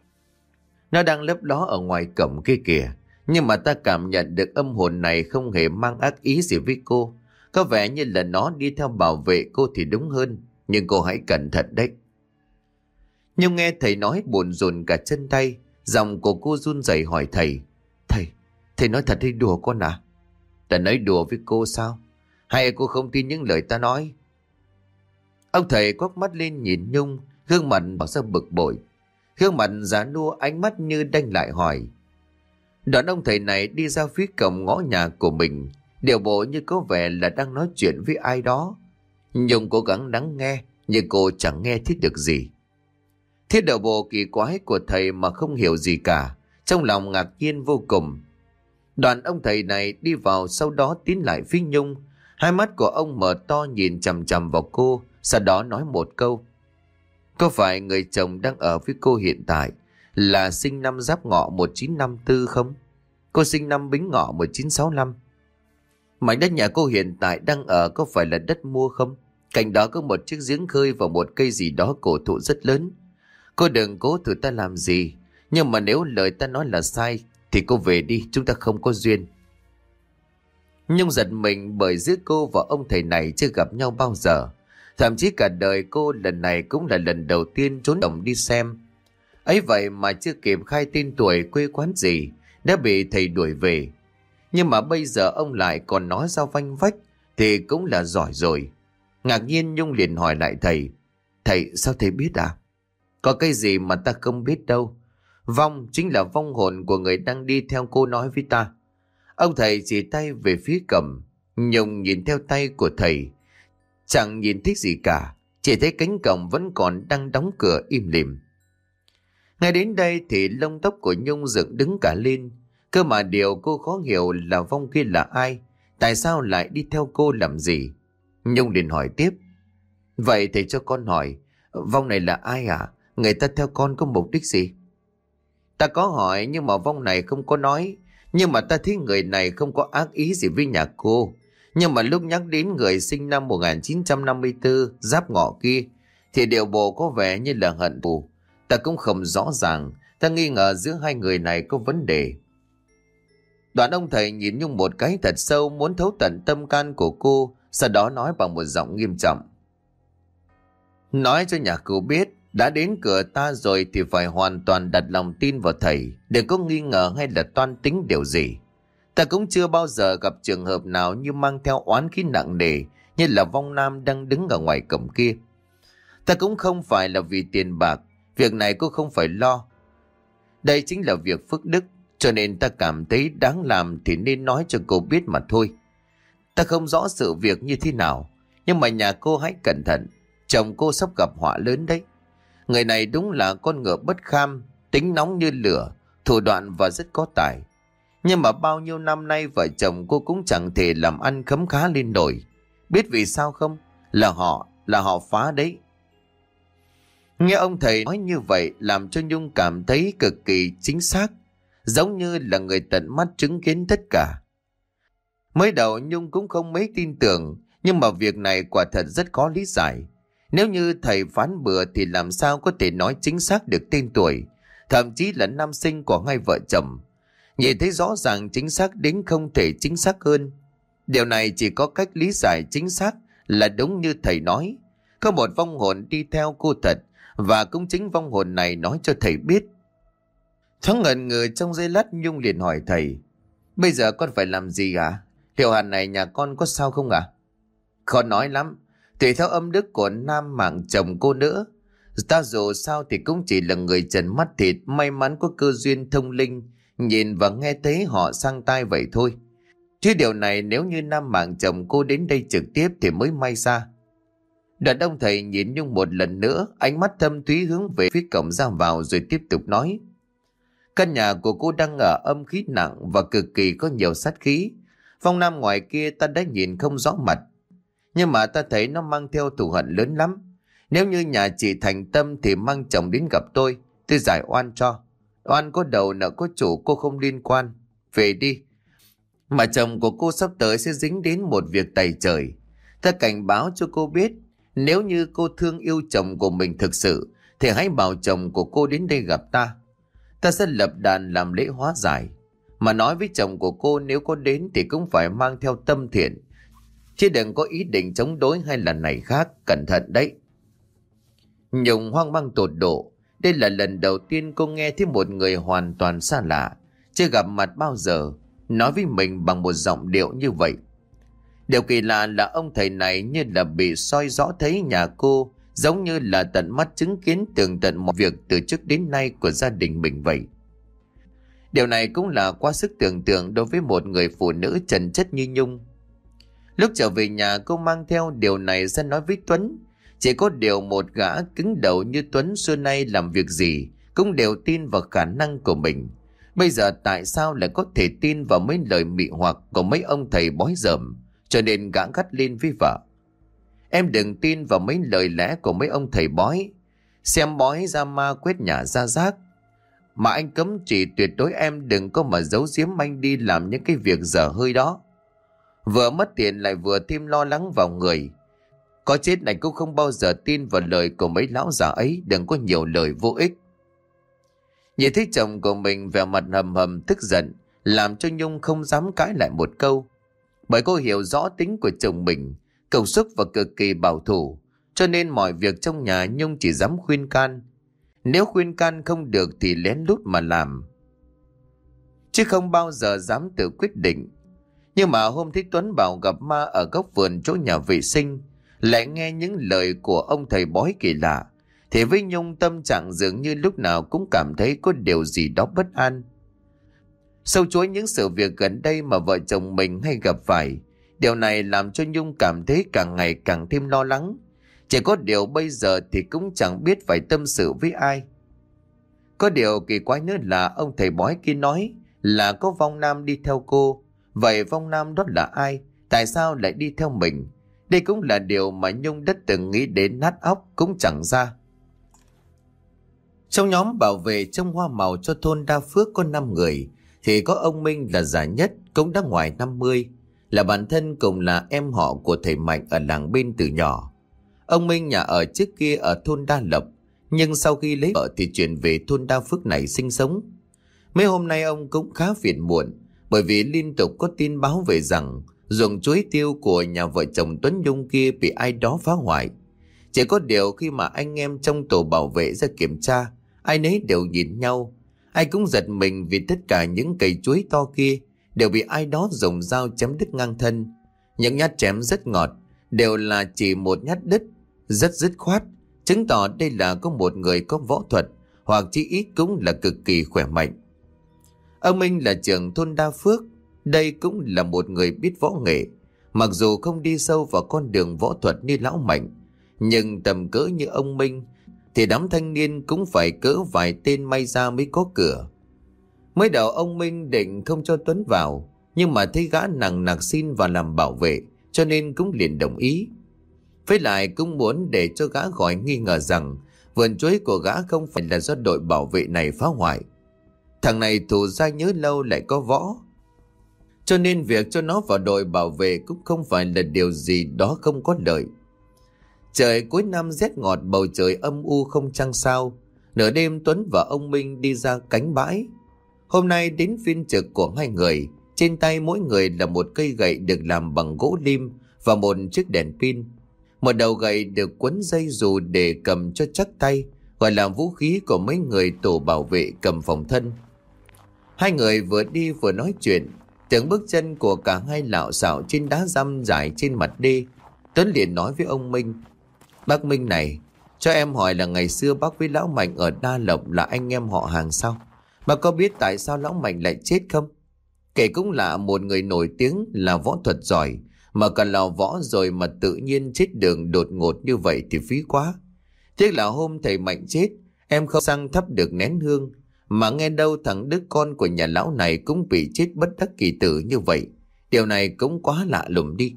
Nó đang lấp ló ở ngoài cổng kia kìa. Nhưng mà ta cảm nhận được âm hồn này không hề mang ác ý gì với cô. Có vẻ như là nó đi theo bảo vệ cô thì đúng hơn. Nhưng cô hãy cẩn thận đấy. Nhưng nghe thầy nói buồn rùn cả chân tay. Giọng của cô run rẩy hỏi thầy: Thầy, thầy nói thật hay đùa con à? Ta nói đùa với cô sao? Hay cô không tin những lời ta nói? Ông thầy quắc mắt lên nhìn Nhung, gương mặt bỏ ra bực bội. Gương mặt già nua, ánh mắt như đanh lại hỏi. Đoạn ông thầy này đi ra phía cổng ngõ nhà của mình, điều bộ như có vẻ là đang nói chuyện với ai đó. Nhung cố gắng lắng nghe, nhưng cô chẳng nghe thiết được gì. Thiết đầu bộ kỳ quái của thầy mà không hiểu gì cả, trong lòng ngạc nhiên vô cùng. Đoạn ông thầy này đi vào, sau đó tiến lại phía Nhung. Hai mắt của ông mở to nhìn chằm chằm vào cô, sau đó nói một câu. Có phải người chồng đang ở với cô hiện tại là sinh năm Giáp Ngọ một chín năm tư không? Cô sinh năm Bính Ngọ một chín sáu lăm. Mảnh đất nhà cô hiện tại đang ở có phải là đất mua không? Cạnh đó có một chiếc giếng khơi và một cây gì đó cổ thụ rất lớn. Cô đừng cố thử ta làm gì, nhưng mà nếu lời ta nói là sai thì cô về đi, chúng ta không có duyên. Nhung giật mình bởi giữa cô và ông thầy này chưa gặp nhau bao giờ. Thậm chí cả đời cô lần này cũng là lần đầu tiên trốn đồng đi xem. Ấy vậy mà chưa kịp khai tên tuổi quê quán gì đã bị thầy đuổi về. Nhưng mà bây giờ ông lại còn nói ra vanh vách thì cũng là giỏi rồi. Ngạc nhiên Nhung liền hỏi lại thầy. Thầy, sao thầy biết à? Có cái gì mà ta không biết đâu. Vong chính là vong hồn của người đang đi theo cô nói với ta. Ông thầy chỉ tay về phía cổng. Nhung nhìn theo tay của thầy, chẳng nhìn thấy gì cả, chỉ thấy cánh cổng vẫn còn đang đóng cửa im lìm. Ngay đến đây thì lông tóc của Nhung dựng đứng cả lên. Cơ mà điều cô khó hiểu là vong kia là ai, tại sao lại đi theo cô làm gì? Nhung liền hỏi tiếp. Vậy thầy cho con hỏi, vong này là ai à? Người ta theo con có mục đích gì? Ta có hỏi nhưng mà vong này không có nói. Nhưng mà ta thấy người này không có ác ý gì với nhà cô. Nhưng mà lúc nhắc đến người sinh năm một chín năm tư Giáp Ngọ kia thì điệu bộ có vẻ như là hận thù. Ta cũng không rõ ràng, ta nghi ngờ giữa hai người này có vấn đề. Đoạn ông thầy nhìn Nhung một cái thật sâu, muốn thấu tận tâm can của cô, sau đó nói bằng một giọng nghiêm trọng. Nói cho nhà cô biết, đã đến cửa ta rồi thì phải hoàn toàn đặt lòng tin vào thầy, đừng có nghi ngờ hay là toan tính điều gì. Ta cũng chưa bao giờ gặp trường hợp nào như mang theo oán khí nặng nề như là vong nam đang đứng ở ngoài cổng kia. Ta cũng không phải là vì tiền bạc, việc này cô không phải lo. Đây chính là việc phước đức, cho nên ta cảm thấy đáng làm thì nên nói cho cô biết mà thôi. Ta không rõ sự việc như thế nào, nhưng mà nhà cô hãy cẩn thận, chồng cô sắp gặp họa lớn đấy. Người này đúng là con ngựa bất kham, tính nóng như lửa, thủ đoạn và rất có tài. Nhưng mà bao nhiêu năm nay vợ chồng cô cũng chẳng thể làm ăn khấm khá lên nổi. Biết vì sao không? Là họ, là họ phá đấy. Nghe ông thầy nói như vậy làm cho Nhung cảm thấy cực kỳ chính xác, giống như là người tận mắt chứng kiến tất cả. Mới đầu Nhung cũng không mấy tin tưởng, nhưng mà việc này quả thật rất khó lý giải. Nếu như thầy phán bừa thì làm sao có thể nói chính xác được tên tuổi, thậm chí là năm sinh của hai vợ chồng. Nhìn thấy rõ ràng chính xác đến không thể chính xác hơn. Điều này chỉ có cách lý giải chính xác là đúng như thầy nói. Có một vong hồn đi theo cô thật, và cũng chính vong hồn này nói cho thầy biết. Thoáng ngẩn người trong giây lát, Nhung liền hỏi thầy. Bây giờ con phải làm gì ạ? À? Liệu hàn này nhà con có sao không ạ? À? Khó nói lắm, tùy theo âm đức của nam mạng chồng cô nữa. Ta dù sao thì cũng chỉ là người trần mắt thịt, may mắn có cơ duyên thông linh, nhìn và nghe thấy họ sang tai vậy thôi. Chứ điều này nếu như nam mạng chồng cô đến đây trực tiếp thì mới may ra. Đoạn ông thầy nhìn Nhung một lần nữa, ánh mắt thâm thúy hướng về phía cổng ra vào rồi tiếp tục nói. Căn nhà của cô đang ở âm khí nặng và cực kỳ có nhiều sát khí. Phong nam ngoài kia ta đã nhìn không rõ mặt, nhưng mà ta thấy nó mang theo thù hận lớn lắm. Nếu như nhà chị thành tâm thì mang chồng đến gặp tôi, tôi giải oan cho. Oan có đầu nợ có chủ, cô không liên quan. Về đi. Mà chồng của cô sắp tới sẽ dính đến một việc tày trời. Ta cảnh báo cho cô biết, nếu như cô thương yêu chồng của mình thực sự thì hãy bảo chồng của cô đến đây gặp ta. Ta sẽ lập đàn làm lễ hóa giải. Mà nói với chồng của cô nếu có đến thì cũng phải mang theo tâm thiện, chứ đừng có ý định chống đối hay là này khác, cẩn thận đấy. Nhung hoang mang tột độ. Đây là lần đầu tiên cô nghe thấy một người hoàn toàn xa lạ, chưa gặp mặt bao giờ. nói với mình bằng một giọng điệu như vậy. Điều kỳ lạ là ông thầy này như là bị soi rõ thấy nhà cô, giống như là tận mắt chứng kiến tường tận mọi việc từ trước đến nay của gia đình mình vậy. Điều này cũng là quá sức tưởng tượng đối với một người phụ nữ trần chất như Nhung. Lúc trở về nhà, cô mang theo điều này ra nói với Tuấn. Chỉ có điều một gã cứng đầu như Tuấn xưa nay làm việc gì cũng đều tin vào khả năng của mình. Bây giờ tại sao lại có thể tin vào mấy lời mị hoặc của mấy ông thầy bói dởm, cho nên gã gắt lên với vợ. Em đừng tin vào mấy lời lẽ của mấy ông thầy bói. Xem bói ra ma quét nhà ra rác. Mà anh cấm chỉ tuyệt đối em đừng có mà giấu giếm anh đi làm những cái việc dở hơi đó. Vừa mất tiền lại vừa thêm lo lắng vào người. Có chết anh cũng không bao giờ tin vào lời của mấy lão già ấy. Đừng có nhiều lời vô ích. Nhìn thấy chồng của mình vẻ mặt hầm hầm tức giận, làm cho Nhung không dám cãi lại một câu. Bởi cô hiểu rõ tính của chồng mình, cầu xúc và cực kỳ bảo thủ, cho nên mọi việc trong nhà Nhung chỉ dám khuyên can. Nếu khuyên can không được thì lén lút mà làm, chứ không bao giờ dám tự quyết định. Nhưng mà hôm thấy Tuấn bảo gặp ma ở góc vườn chỗ nhà vệ sinh, lại nghe những lời của ông thầy bói kỳ lạ, thì với Nhung tâm trạng dường như lúc nào cũng cảm thấy có điều gì đó bất an. Sâu chuỗi những sự việc gần đây mà vợ chồng mình hay gặp phải, điều này làm cho Nhung cảm thấy càng ngày càng thêm lo lắng. Chỉ có điều bây giờ thì cũng chẳng biết phải tâm sự với ai. Có điều kỳ quái nữa là ông thầy bói kia nói là có vong nam đi theo cô. Vậy vong nam đó là ai? Tại sao lại đi theo mình? Đây cũng là điều mà Nhung đã từng nghĩ đến nát óc cũng chẳng ra. Trong nhóm bảo vệ trồng hoa màu cho thôn Đa Phước có năm người, thì có ông Minh là già nhất, cũng đã ngoài năm mươi, là bạn thân cùng là em họ của thầy Mạnh ở làng bên từ nhỏ. Ông Minh nhà ở trước kia ở thôn Đa Lập, nhưng sau khi lấy vợ thì chuyển về thôn Đa Phước này sinh sống. Mấy hôm nay ông cũng khá phiền muộn, bởi vì liên tục có tin báo về rằng ruộng chuối tiêu của nhà vợ chồng Tuấn Nhung kia bị ai đó phá hoại. Chỉ có điều khi mà anh em trong tổ bảo vệ ra kiểm tra, ai nấy đều nhìn nhau. Ai cũng giật mình vì tất cả những cây chuối to kia đều bị ai đó dùng dao chém đứt ngang thân. Những nhát chém rất ngọt, đều là chỉ một nhát đứt, rất dứt khoát, chứng tỏ đây là có một người có võ thuật, hoặc chỉ ít cũng là cực kỳ khỏe mạnh. Ông Minh là trưởng thôn Đa Phước, đây cũng là một người biết võ nghệ. Mặc dù không đi sâu vào con đường võ thuật như lão Mạnh, nhưng tầm cỡ như ông Minh thì đám thanh niên cũng phải cỡ vài tên may ra mới có cửa. Mới đầu ông Minh định không cho Tuấn vào, nhưng mà thấy gã nằng nặc xin vào làm bảo vệ, cho nên cũng liền đồng ý. Với lại cũng muốn để cho gã khỏi nghi ngờ rằng vườn chuối của gã không phải là do đội bảo vệ này phá hoại. Thằng này thù dai nhớ lâu lại có võ, cho nên việc cho nó vào đội bảo vệ cũng không phải là điều gì đó không có lợi. Trời cuối năm rét ngọt, bầu trời âm u không trăng sao. Nửa đêm Tuấn và ông Minh đi ra cánh bãi. Hôm nay đến phiên trực của hai người. Trên tay mỗi người là một cây gậy được làm bằng gỗ lim và một chiếc đèn pin. Một đầu gậy được quấn dây dù để cầm cho chắc tay, gọi là vũ khí của mấy người tổ bảo vệ cầm phòng thân. Hai người vừa đi vừa nói chuyện, tiếng bước chân của cả hai lạo xạo trên đá răm rải trên mặt đê. Tuấn liền nói với ông Minh: "Bác Minh này, cho em hỏi là ngày xưa bác với lão Mạnh ở Đa Lộc là anh em họ hàng sao? Bác có biết tại sao lão Mạnh lại chết không? Kể cũng là một người nổi tiếng là võ thuật giỏi, mà cần lò võ rồi mà tự nhiên chết đường đột ngột như vậy thì phí quá. Tiếc là hôm thầy Mạnh chết, em không sang thắp được nén hương, mà nghe đâu thằng đứa con của nhà lão này cũng bị chết bất đắc kỳ tử như vậy. Điều này cũng quá lạ lùng đi."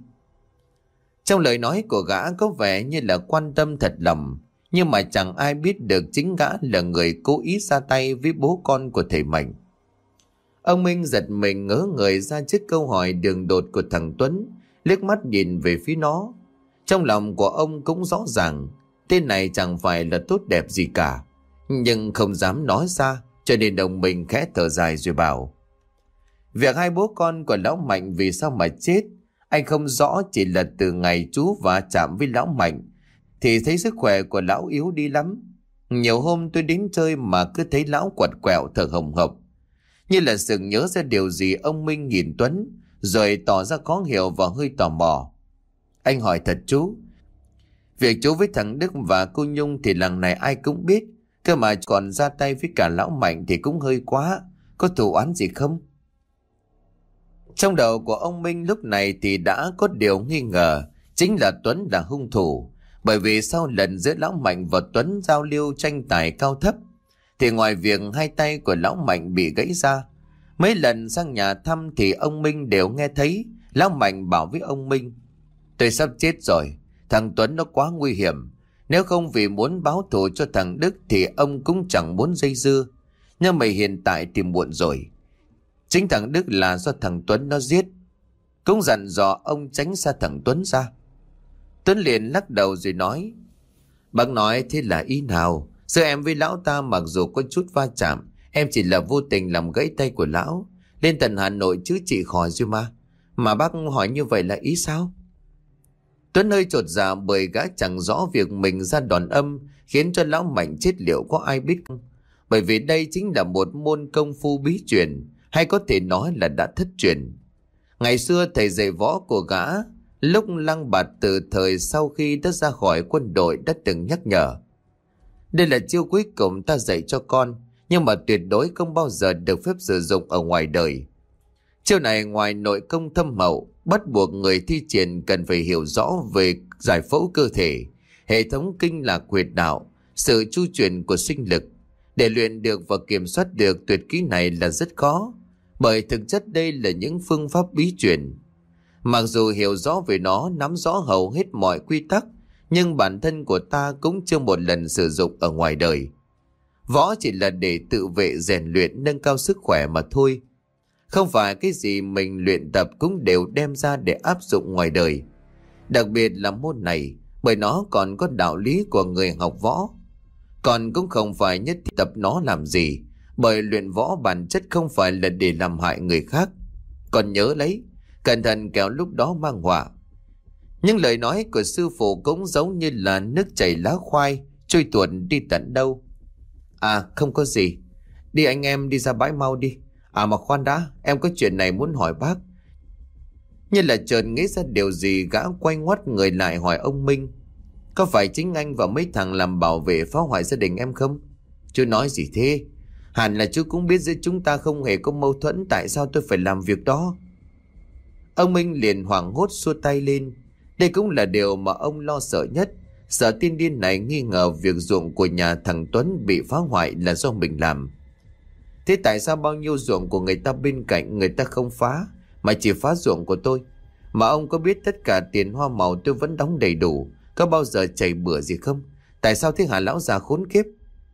Trong lời nói của gã có vẻ như là quan tâm thật lòng, nhưng mà chẳng ai biết được chính gã là người cố ý ra tay với bố con của thầy Mạnh. Ông Minh giật mình ngớ người ra trước câu hỏi đường đột của thằng Tuấn, liếc mắt nhìn về phía nó. Trong lòng của ông cũng rõ ràng, tên này chẳng phải là tốt đẹp gì cả, nhưng không dám nói ra, cho nên ông Minh khẽ thở dài rồi bảo: "Việc hai bố con của lão Mạnh vì sao mà chết, anh không rõ, chỉ là từ ngày chú va chạm với lão Mạnh thì thấy sức khỏe của lão yếu đi lắm. Nhiều hôm tôi đến chơi mà cứ thấy lão quặt quẹo thở hồng hộc. Như là sực nhớ ra điều gì, ông Minh nhìn Tuấn rồi tỏ ra khó hiểu và hơi tò mò. Anh hỏi thật chú, việc chú với thằng Đức và cô Nhung thì lần này ai cũng biết, cơ mà còn ra tay với cả lão Mạnh thì cũng hơi quá, có thù oán gì không? Trong đầu của ông Minh lúc này thì đã có điều nghi ngờ, chính là Tuấn là hung thủ. Bởi vì sau lần giữa lão Mạnh và Tuấn giao lưu tranh tài cao thấp, thì ngoài việc hai tay của lão Mạnh bị gãy ra, mấy lần sang nhà thăm thì ông Minh đều nghe thấy lão Mạnh bảo với ông Minh: tôi sắp chết rồi, thằng Tuấn nó quá nguy hiểm. Nếu không vì muốn báo thù cho thằng Đức thì ông cũng chẳng muốn dây dưa. Nhưng mà hiện tại thì muộn rồi. Chính thằng Đức là do thằng Tuấn nó giết. Cũng dặn dò ông tránh xa thằng Tuấn ra. Tuấn liền lắc đầu rồi nói: bác nói thế là ý nào? Giữa em với lão ta mặc dù có chút va chạm, em chỉ là vô tình làm gãy tay của lão, lên tận Hà Nội chữa trị khỏi rồi mà. Mà bác hỏi như vậy là ý sao? Tuấn hơi chột dạ bởi gã chẳng rõ việc mình ra đòn âm khiến cho lão Mạnh chết liệu có ai biết không. Bởi vì đây chính là một môn công phu bí truyền, hay có thể nói là đã thất truyền. Ngày xưa thầy dạy võ của gã lúc Lăng Bạt từ thời sau khi đã ra khỏi quân đội đã từng nhắc nhở: đây là chiêu cuối cùng ta dạy cho con, nhưng mà tuyệt đối không bao giờ được phép sử dụng ở ngoài đời. Chiêu này ngoài nội công thâm hậu, bắt buộc người thi triển cần phải hiểu rõ về giải phẫu cơ thể, hệ thống kinh lạc huyệt đạo, sự chu chuyển của sinh lực. Để luyện được và kiểm soát được tuyệt kỹ này là rất khó, bởi thực chất đây là những phương pháp bí truyền. Mặc dù hiểu rõ về nó, nắm rõ hầu hết mọi quy tắc, nhưng bản thân của ta cũng chưa một lần sử dụng ở ngoài đời. Võ chỉ là để tự vệ, rèn luyện, nâng cao sức khỏe mà thôi. Không phải cái gì mình luyện tập cũng đều đem ra để áp dụng ngoài đời. Đặc biệt là môn này, bởi nó còn có đạo lý của người học võ. Còn cũng không phải nhất thiết tập nó làm gì, bởi luyện võ bản chất không phải là để làm hại người khác. Còn nhớ lấy, cẩn thận kẻo lúc đó mang họa. Nhưng lời nói của sư phụ cũng giống như là nước chảy lá khoai, trôi tuột đi tận đâu. À không có gì, đi anh em đi ra bãi mau đi. À mà khoan đã, em có chuyện này muốn hỏi bác. Như là chợt nghĩ ra điều gì, gã quay ngoắt người lại hỏi ông Minh: có phải chính anh và mấy thằng làm bảo vệ phá hoại gia đình em không? Chú nói gì thế? Hẳn là chú cũng biết giữa chúng ta không hề có mâu thuẫn, tại sao tôi phải làm việc đó? Ông Minh liền hoảng hốt xua tay lên. Đây cũng là điều mà ông lo sợ nhất. Sợ tiên điên này nghi ngờ việc ruộng của nhà thằng Tuấn bị phá hoại là do mình làm. Thế tại sao bao nhiêu ruộng của người ta bên cạnh người ta không phá, mà chỉ phá ruộng của tôi? Mà ông có biết tất cả tiền hoa màu tôi vẫn đóng đầy đủ, có bao giờ chảy bừa gì không? Tại sao thế hả lão già khốn kiếp?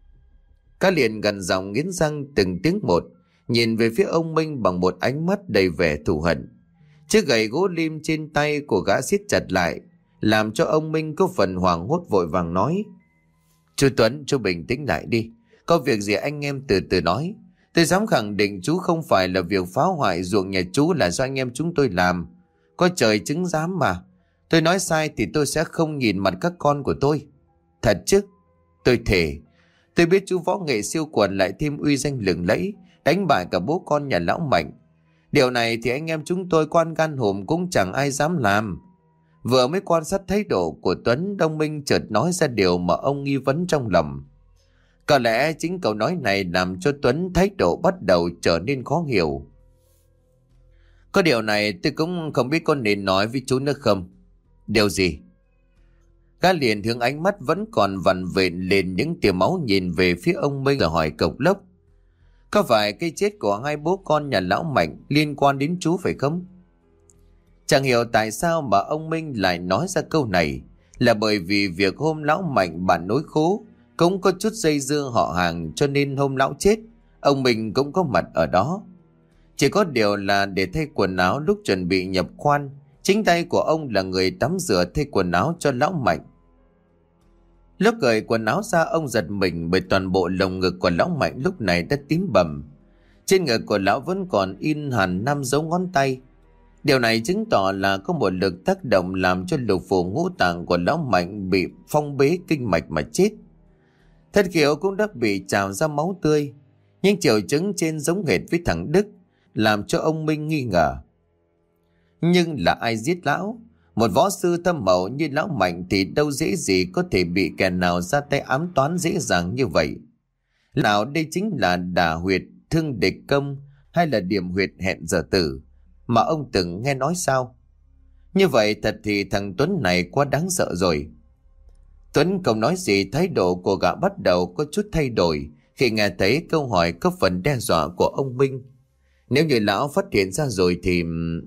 Cá liền gần giọng nghiến răng từng tiếng một, nhìn về phía ông Minh bằng một ánh mắt đầy vẻ thù hận. Chiếc gậy gỗ lim trên tay của gã siết chặt lại, làm cho ông Minh có phần hoảng hốt, vội vàng nói: chú Tuấn, chú bình tĩnh lại đi. Có việc gì anh em từ từ nói. Tôi dám khẳng định chú không phải là việc phá hoại ruộng nhà chú là do anh em chúng tôi làm. Có trời chứng giám mà. Tôi nói sai thì tôi sẽ không nhìn mặt các con của tôi. Thật chứ? Tôi thề. Tôi biết chú võ nghệ siêu quần lại thêm uy danh lừng lẫy, đánh bại cả bố con nhà lão Mạnh. Điều này thì anh em chúng tôi quan gan hùm cũng chẳng ai dám làm. Vừa mới quan sát thái độ của Tuấn, Đông Minh chợt nói ra điều mà ông nghi vấn trong lòng. Có lẽ chính câu nói này làm cho Tuấn thái độ bắt đầu trở nên khó hiểu. Có điều này tôi cũng không biết có nên nói với chú nữa không? Điều gì? Gã liền hướng ánh mắt vẫn còn vằn vện lên những tia máu nhìn về phía ông Minh rồi hỏi cộc lốc: có phải cái chết của hai bố con nhà lão Mạnh liên quan đến chú phải không? Chẳng hiểu tại sao mà ông Minh lại nói ra câu này, là bởi vì việc hôm lão Mạnh bản nối khố cũng có chút dây dưa họ hàng, cho nên hôm lão chết ông Minh cũng có mặt ở đó. Chỉ có điều là để thay quần áo lúc chuẩn bị nhập quan, chính tay của ông là người tắm rửa thay quần áo cho lão Mạnh. Lúc cởi quần áo ra, ông giật mình bởi toàn bộ lồng ngực của lão Mạnh lúc này đã tím bầm. Trên ngực của lão vẫn còn in hẳn năm dấu ngón tay. Điều này chứng tỏ là có một lực tác động làm cho lục phủ ngũ tạng của lão Mạnh bị phong bế kinh mạch mà chết. Thất khiếu cũng đã bị trào ra máu tươi. Nhưng triệu chứng trên giống hệt với thằng Đức, làm cho ông Minh nghi ngờ. Nhưng là ai giết lão? Một võ sư thâm hậu như lão Mạnh thì đâu dễ gì có thể bị kẻ nào ra tay ám toán dễ dàng như vậy. Nào đây chính là đả huyệt, thương địch công, hay là điểm huyệt hẹn giờ tử mà ông từng nghe nói sao? Như vậy thật thì thằng Tuấn này quá đáng sợ rồi. Tuấn không nói gì, thái độ của gã bắt đầu có chút thay đổi khi nghe thấy câu hỏi có phần đe dọa của ông Minh. Nếu như lão phát hiện ra rồi thì...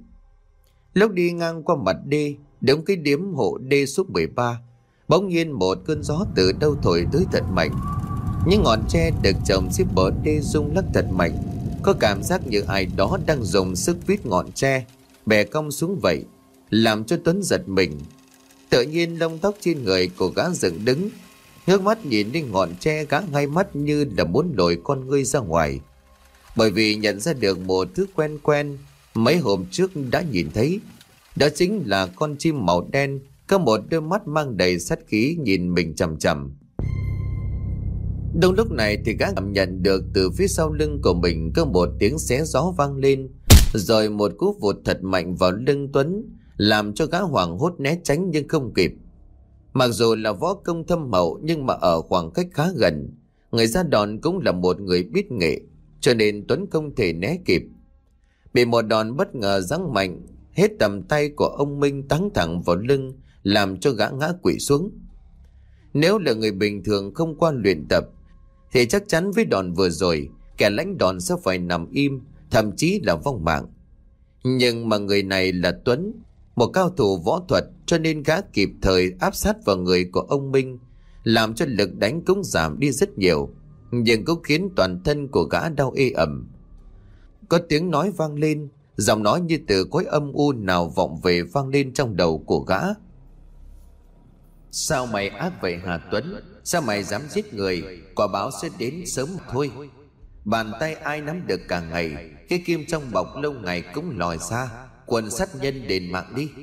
Lúc đi ngang qua mặt đê, đúng cái điếm hộ đê số mười ba, bỗng nhiên một cơn gió từ đâu thổi tới thật mạnh. Những ngọn tre được trồng xếp bờ đê rung lắc thật mạnh, có cảm giác như ai đó đang dùng sức vít ngọn tre bè cong xuống vậy, làm cho Tuấn giật mình. Tự nhiên lông tóc trên người của gã dựng đứng, ngước mắt nhìn lên ngọn tre, gã ngay mắt như là muốn lồi con ngươi ra ngoài, bởi vì nhận ra được một thứ quen quen mấy hôm trước đã nhìn thấy. Đó chính là con chim màu đen, có một đôi mắt mang đầy sát khí nhìn mình chằm chằm. Đúng lúc này thì gã cảm nhận được từ phía sau lưng của mình có một tiếng xé gió vang lên, rồi một cú vụt thật mạnh vào lưng Tuấn, làm cho gã hoảng hốt né tránh nhưng không kịp. Mặc dù là võ công thâm hậu nhưng mà ở khoảng cách khá gần, người ra đòn cũng là một người biết nghệ, cho nên Tuấn không thể né kịp. Bị một đòn bất ngờ giáng mạnh, hết tầm tay của ông Minh táng thẳng vào lưng, làm cho gã ngã quỵ xuống. Nếu là người bình thường không qua luyện tập thì chắc chắn với đòn vừa rồi, kẻ lãnh đòn sẽ phải nằm im, thậm chí là vong mạng. Nhưng mà người này là Tuấn, một cao thủ võ thuật, cho nên gã kịp thời áp sát vào người của ông Minh, làm cho lực đánh cũng giảm đi rất nhiều, nhưng cũng khiến toàn thân của gã đau ê ẩm. Có tiếng nói vang lên, giọng nói như từ cõi âm u nào vọng về vang lên trong đầu của gã. Sao mày ác vậy hả Tuấn? Sao mày dám giết người? Quả báo sẽ đến sớm thôi. Bàn tay ai nắm được cả ngày, cái kim trong bọc lâu ngày cũng lòi xa. Quần sát nhân đền mạng đi.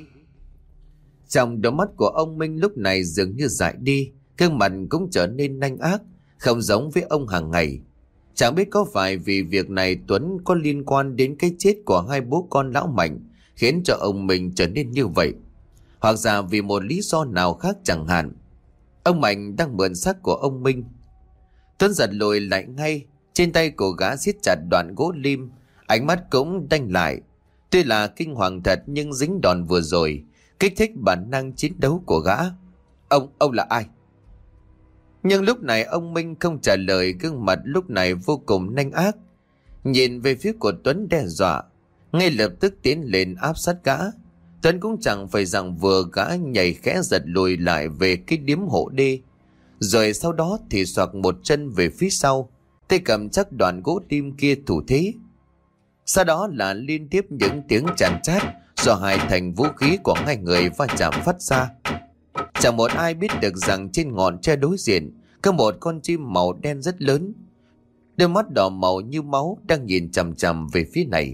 Trong đôi mắt của ông Minh lúc này dường như dại đi, gương mặt cũng trở nên nanh ác, không giống với ông hàng ngày. Chẳng biết có phải vì việc này Tuấn có liên quan đến cái chết của hai bố con lão Mạnh khiến cho ông Minh trở nên như vậy, hoặc là vì một lý do nào khác chẳng hạn. Ông Mạnh đang mượn xác của ông Minh. Tuấn giật lùi lại ngay, trên tay của gã siết chặt đoạn gỗ lim, ánh mắt cũng đanh lại. Tuy là kinh hoàng thật nhưng dính đòn vừa rồi kích thích bản năng chiến đấu của gã. Ông, ông là ai? Nhưng lúc này ông Minh không trả lời, gương mặt lúc này vô cùng nanh ác, nhìn về phía của Tuấn đe dọa, ngay lập tức tiến lên áp sát gã. Tuấn cũng chẳng phải rằng vừa, gã nhảy khẽ giật lùi lại về cái điếm hộ đê, rồi sau đó thì xoạc một chân về phía sau, tay cầm chắc đoạn gỗ lim kia thủ thế. Sau đó là liên tiếp những tiếng chàn chát do hai thành vũ khí của hai người va chạm phát ra. Chẳng một ai biết được rằng trên ngọn tre đối diện có một con chim màu đen rất lớn, đôi mắt đỏ màu như máu đang nhìn chằm chằm về phía này.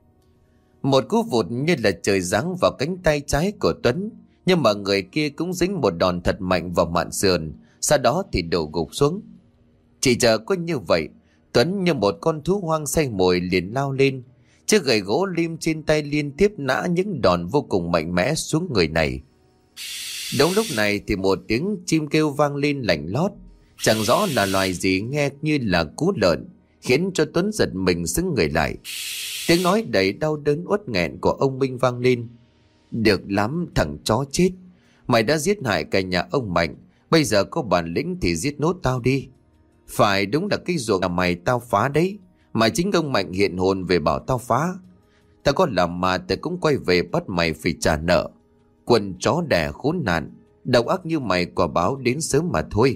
Một cú vụt như là trời giáng vào cánh tay trái của Tuấn, nhưng mà người kia cũng dính một đòn thật mạnh vào mạn sườn, sau đó thì đổ gục xuống. Chỉ chờ có như vậy, Tuấn như một con thú hoang say mồi liền lao lên, chiếc gậy gỗ lim trên tay liên tiếp nã những đòn vô cùng mạnh mẽ xuống người này. Đúng lúc này thì một tiếng chim kêu vang lên lạnh lót, chẳng rõ là loài gì, nghe như là cú lợn, khiến cho Tuấn giật mình sững người lại. Tiếng nói đầy đau đớn uất nghẹn của ông Minh vang lên. Được lắm thằng chó chết, mày đã giết hại cả nhà ông Mạnh, bây giờ có bản lĩnh thì giết nốt tao đi. Phải, đúng là cái ruộng nhà mày tao phá đấy, mà chính ông Mạnh hiện hồn về bảo tao phá. Tao có làm mà tao cũng quay về bắt mày phải trả nợ. Quần chó đẻ khốn nạn, độc ác như mày quả báo đến sớm mà thôi.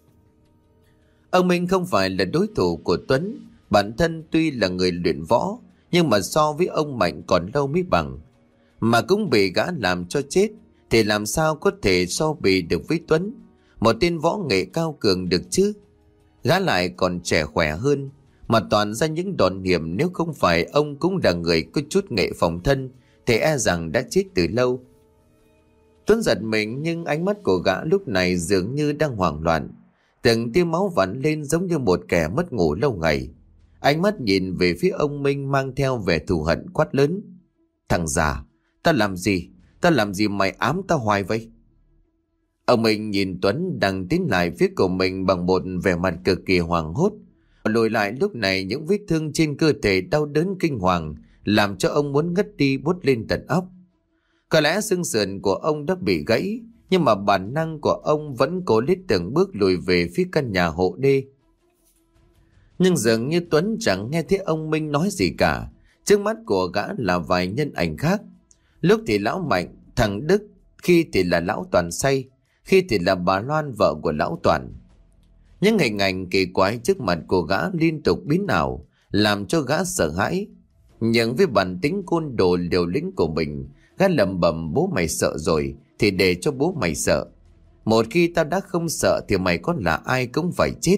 Ông Minh không phải là đối thủ của Tuấn. Bản thân tuy là người luyện võ, nhưng mà so với ông Mạnh còn lâu mới bằng. Mà cũng bị gã làm cho chết, thì làm sao có thể so bì được với Tuấn, một tên võ nghệ cao cường được chứ. Gã lại còn trẻ khỏe hơn, mà toàn ra những đòn hiểm, nếu không phải ông cũng là người có chút nghệ phòng thân thì e rằng đã chết từ lâu. Tuấn giật mình, nhưng ánh mắt của gã lúc này dường như đang hoảng loạn, từng tia máu vặn lên giống như một kẻ mất ngủ lâu ngày. Ánh mắt nhìn về phía ông Minh mang theo vẻ thù hận quát lớn. Thằng già, ta làm gì? Ta làm gì mày ám ta hoài vậy? Ông Minh nhìn Tuấn đang tiến lại phía của mình bằng một vẻ mặt cực kỳ hoảng hốt. Lùi lại lúc này những vết thương trên cơ thể đau đớn kinh hoàng làm cho ông muốn ngất đi buốt lên tận óc. Có lẽ xương sườn của ông đã bị gãy, nhưng mà bản năng của ông vẫn cố lết từng bước lùi về phía căn nhà hộ đê. Nhưng dường như Tuấn chẳng nghe thấy ông Minh nói gì cả. Trước mắt của gã là vài nhân ảnh khác. Lúc thì lão Mạnh, thằng Đức, khi thì là lão Toàn say, khi thì là bà Loan vợ của lão Toàn. Những hình ảnh kỳ quái trước mặt của gã liên tục biến ảo, làm cho gã sợ hãi. Nhưng với bản tính côn đồ liều lĩnh của mình, gã lẩm bẩm bố mày sợ rồi thì để cho bố mày sợ. Một khi tao đã không sợ thì mày có là ai cũng phải chết.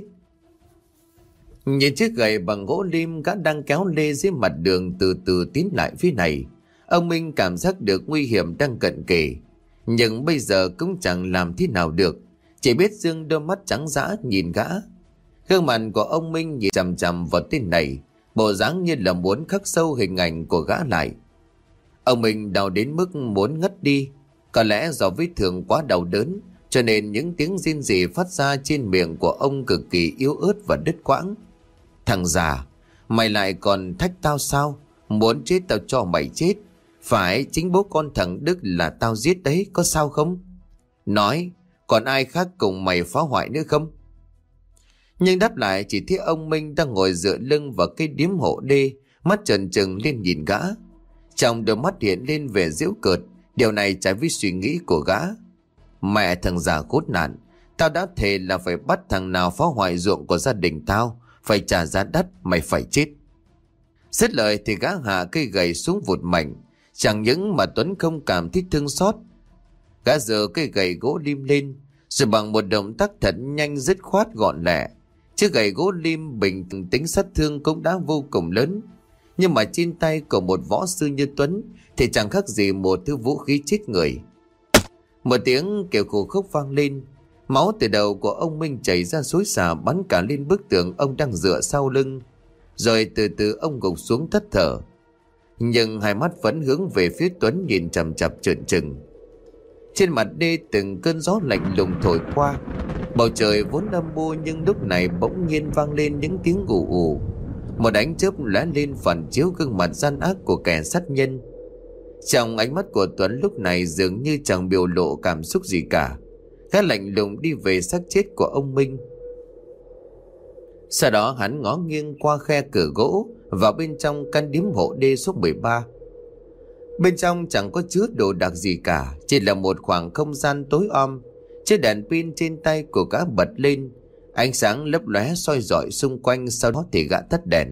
Nhìn chiếc gậy bằng gỗ lim gã đang kéo lê dưới mặt đường từ từ tiến lại phía này. Ông Minh cảm giác được nguy hiểm đang cận kề, nhưng bây giờ cũng chẳng làm thế nào được, chỉ biết dương đôi mắt trắng dã nhìn gã. Gương mặt của ông Minh nhìn chằm chằm vào tên này, bộ dáng như là muốn khắc sâu hình ảnh của gã lại. Ông Minh đau đến mức muốn ngất đi. Có lẽ do vết thương quá đau đớn, cho nên những tiếng rên rỉ phát ra trên miệng của ông cực kỳ yếu ớt và đứt quãng. Thằng già, mày lại còn thách tao sao? Muốn chết tao cho mày chết. Phải, chính bố con thằng Đức là tao giết đấy, có sao không? Nói, còn ai khác cùng mày phá hoại nữa không? Nhưng đáp lại chỉ thấy ông Minh đang ngồi dựa lưng vào cái điếm hộ đê, mắt trần trừng lên nhìn gã. Trong đôi mắt hiện lên vẻ giễu cợt, điều này trái với suy nghĩ của gã. Mẹ thằng già khốn nạn, tao đã thề là phải bắt thằng nào phá hoại ruộng của gia đình tao, phải trả giá đắt, mày phải chết. Dứt lời thì gã hạ cây gậy xuống vụt mạnh. Chẳng những mà Tuấn không cảm thấy thương xót, gã giơ cây gậy gỗ lim lên, rồi bằng một động tác thật nhanh dứt khoát gọn lẹ. Chiếc gậy gỗ lim bình tính sát thương cũng đã vô cùng lớn, nhưng mà trên tay của một võ sư như Tuấn thì chẳng khác gì một thứ vũ khí chết người. Một tiếng kêu khổ khốc vang lên, máu từ đầu của ông Minh chảy ra xối xả bắn cả lên bức tường ông đang dựa sau lưng, rồi từ từ ông gục xuống thất thở. Nhưng hai mắt vẫn hướng về phía Tuấn nhìn chằm chằm trợn trừng. Trên mặt đê từng cơn gió lạnh lùng thổi qua, bầu trời vốn âm u nhưng lúc này bỗng nhiên vang lên những tiếng ù ù. Một ánh chớp lóe lên phản chiếu gương mặt gian ác của kẻ sát nhân. Trong ánh mắt của Tuấn lúc này dường như chẳng biểu lộ cảm xúc gì cả. Gã lạnh lùng đi về xác chết của ông Minh. Sau đó hắn ngó nghiêng qua khe cửa gỗ vào bên trong căn điếm hộ đê số mười ba. Bên trong chẳng có chứa đồ đạc gì cả, chỉ là một khoảng không gian tối om. Chiếc đèn pin trên tay của gã bật lên, ánh sáng lấp lóe soi rọi xung quanh, sau đó thì gã tắt đèn.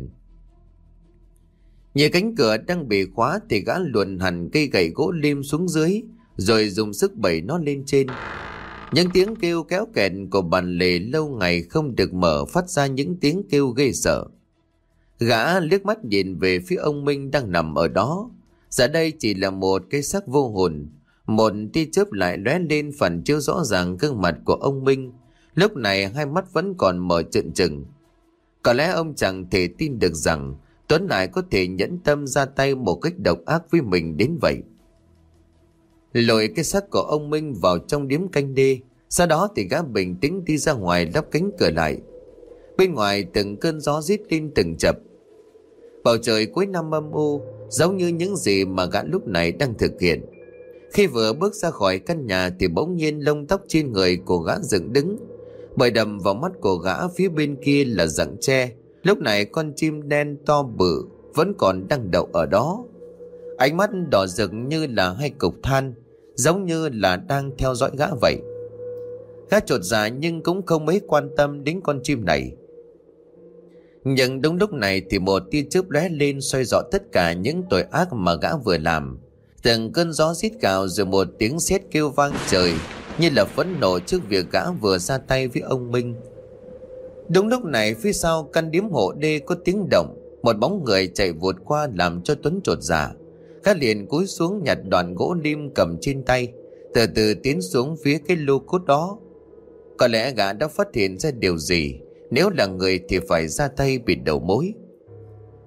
Nhìn cánh cửa đang bị khóa thì gã luồn hẳn cây gậy gỗ lim xuống dưới, rồi dùng sức bẩy nó lên trên. Những tiếng kêu kéo kẹt của bàn lề lâu ngày không được mở phát ra những tiếng kêu ghê sợ. Gã liếc mắt nhìn về phía ông Minh đang nằm ở đó. Giờ đây chỉ là một cái xác vô hồn. Một tia chớp lại lóe lên phản chiếu rõ ràng gương mặt của ông Minh. Lúc này hai mắt vẫn còn mở trợn trừng. Có lẽ ông chẳng thể tin được rằng Tuấn lại có thể nhẫn tâm ra tay một cách độc ác với mình đến vậy. Lội cái xác của ông Minh vào trong điếm canh đê. Sau đó thì gã bình tĩnh đi ra ngoài lắp cánh cửa lại. Bên ngoài từng cơn gió rít lên từng chập. Bầu trời cuối năm âm u, giống như những gì mà gã lúc này đang thực hiện. Khi vừa bước ra khỏi căn nhà thì bỗng nhiên lông tóc trên người của gã dựng đứng. Bởi đầm vào mắt của gã phía bên kia là rặng tre. Lúc này con chim đen to bự vẫn còn đang đậu ở đó. Ánh mắt đỏ rực như là hai cục than, giống như là đang theo dõi gã vậy. Gã chột dạ nhưng cũng không mấy quan tâm đến con chim này. Nhưng đúng lúc này thì một tia chớp lóe lên soi rõ tất cả những tội ác mà gã vừa làm. Từng cơn gió rít gào rồi một tiếng sét kêu vang trời, như là phẫn nộ trước việc gã vừa ra tay với ông Minh. Đúng lúc này phía sau căn điếm hộ đê có tiếng động, một bóng người chạy vụt qua làm cho Tuấn chột dạ. Gã liền cúi xuống nhặt đoạn gỗ lim cầm trên tay, từ từ tiến xuống phía cái lô cốt đó. Có lẽ gã đã phát hiện ra điều gì, nếu là người thì phải ra tay bịt đầu mối.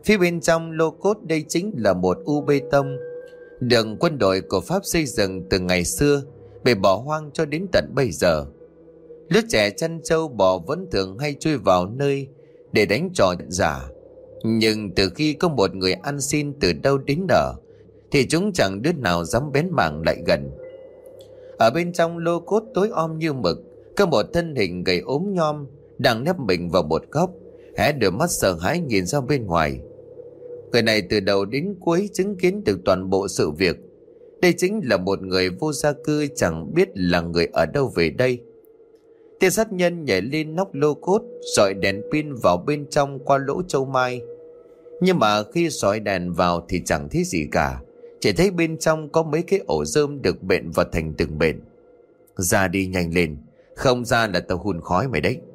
Phía bên trong lô cốt đây chính là một u bê tông, đường quân đội của Pháp xây dựng từ ngày xưa, bị bỏ hoang cho đến tận bây giờ. Lứa trẻ chăn trâu bò vẫn thường hay chui vào nơi để đánh trò giả. Nhưng từ khi có một người ăn xin từ đâu đến nở, thì chúng chẳng đứa nào dám bén mảng lại gần. Ở bên trong lô cốt tối om như mực, có một thân hình gầy ốm nhom đang nép mình vào một góc, hé đôi mắt sợ hãi nhìn ra bên ngoài. Người này từ đầu đến cuối chứng kiến được toàn bộ sự việc. Đây chính là một người vô gia cư chẳng biết là người ở đâu về đây. Tên sát nhân nhảy lên nóc lô cốt, dọi đèn pin vào bên trong qua lỗ châu mai. Nhưng mà khi dọi đèn vào thì chẳng thấy gì cả, chỉ thấy bên trong có mấy cái ổ rơm được bện vào thành từng bện. Ra đi nhanh lên, không ra là tao hun khói mày đấy.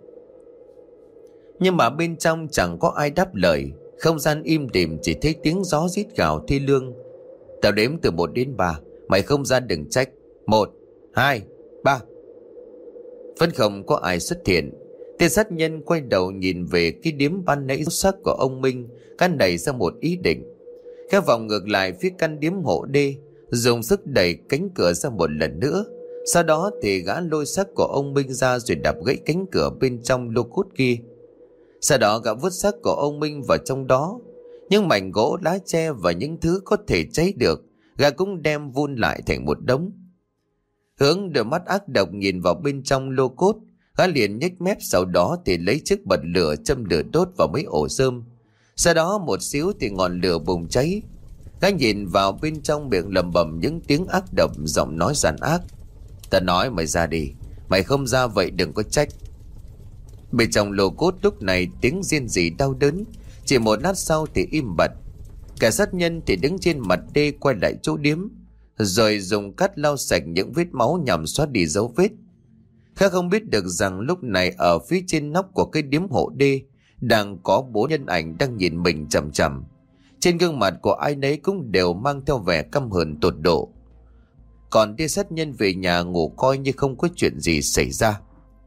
Nhưng mà bên trong chẳng có ai đáp lời. Không gian im đìm, chỉ thấy tiếng gió rít gào thê lương. Tao đếm từ một đến ba, mày không ra đừng trách. Một, hai, ba. Vẫn không có ai xuất hiện. Tên sát nhân quay đầu nhìn về cái điếm ban nãy sắc của ông Minh, căn nảy ra một ý định. Khẽ vòng ngược lại phía căn điếm hộ đê, dùng sức đẩy cánh cửa ra một lần nữa. Sau đó thì gã lôi xác của ông Minh ra rồi đạp gãy cánh cửa bên trong lô cốt kia. Sau đó gã vứt xác của ông Minh vào trong đó. Những mảnh gỗ, lá tre và những thứ có thể cháy được, gã cũng đem vun lại thành một đống. Hướng đôi mắt ác độc nhìn vào bên trong lô cốt, gã liền nhếch mép, sau đó thì lấy chiếc bật lửa châm lửa đốt vào mấy ổ rơm. Sau đó một xíu thì ngọn lửa bùng cháy. Gã nhìn vào bên trong miệng lẩm bẩm những tiếng ác độc, giọng nói giàn ác. Ta nói mày ra đi, mày không ra vậy đừng có trách. Bên trong lô cốt lúc này tiếng rên rỉ đau đớn. Chỉ một lát sau thì im bặt. Kẻ sát nhân thì đứng trên mặt đê quay lại chỗ điếm, rồi dùng cát lau sạch những vết máu nhằm xóa đi dấu vết. Khác không biết được rằng lúc này ở phía trên nóc của cái điếm hộ đê đang có bốn nhân ảnh đang nhìn mình chằm chằm. Trên gương mặt của ai nấy cũng đều mang theo vẻ căm hờn tột độ. Còn tên sát nhân về nhà ngủ coi như không có chuyện gì xảy ra.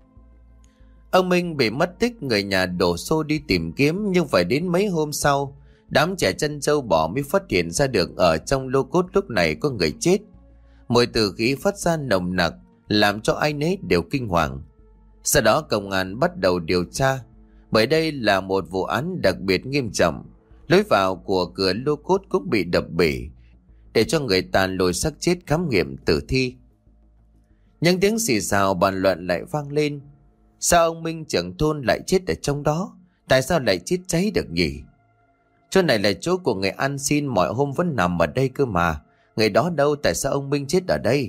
Ông Minh bị mất tích, người nhà đổ xô đi tìm kiếm, nhưng phải đến mấy hôm sau, đám trẻ chăn trâu bò mới phát hiện ra được ở trong lô cốt lúc này có người chết. Mùi tử khí phát ra nồng nặc, làm cho ai nấy đều kinh hoàng. Sau đó công an bắt đầu điều tra, bởi đây là một vụ án đặc biệt nghiêm trọng. Lối vào của cửa lô cốt cũng bị đập bể, để cho người ta lôi xác chết khám nghiệm tử thi. Những tiếng xì xào bàn luận lại vang lên. Sao ông Minh trưởng thôn lại chết ở trong đó? Tại sao lại chết cháy được nhỉ? Chỗ này là chỗ của người ăn xin, mọi hôm vẫn nằm ở đây cơ mà. Người đó đâu, tại sao ông Minh chết ở đây?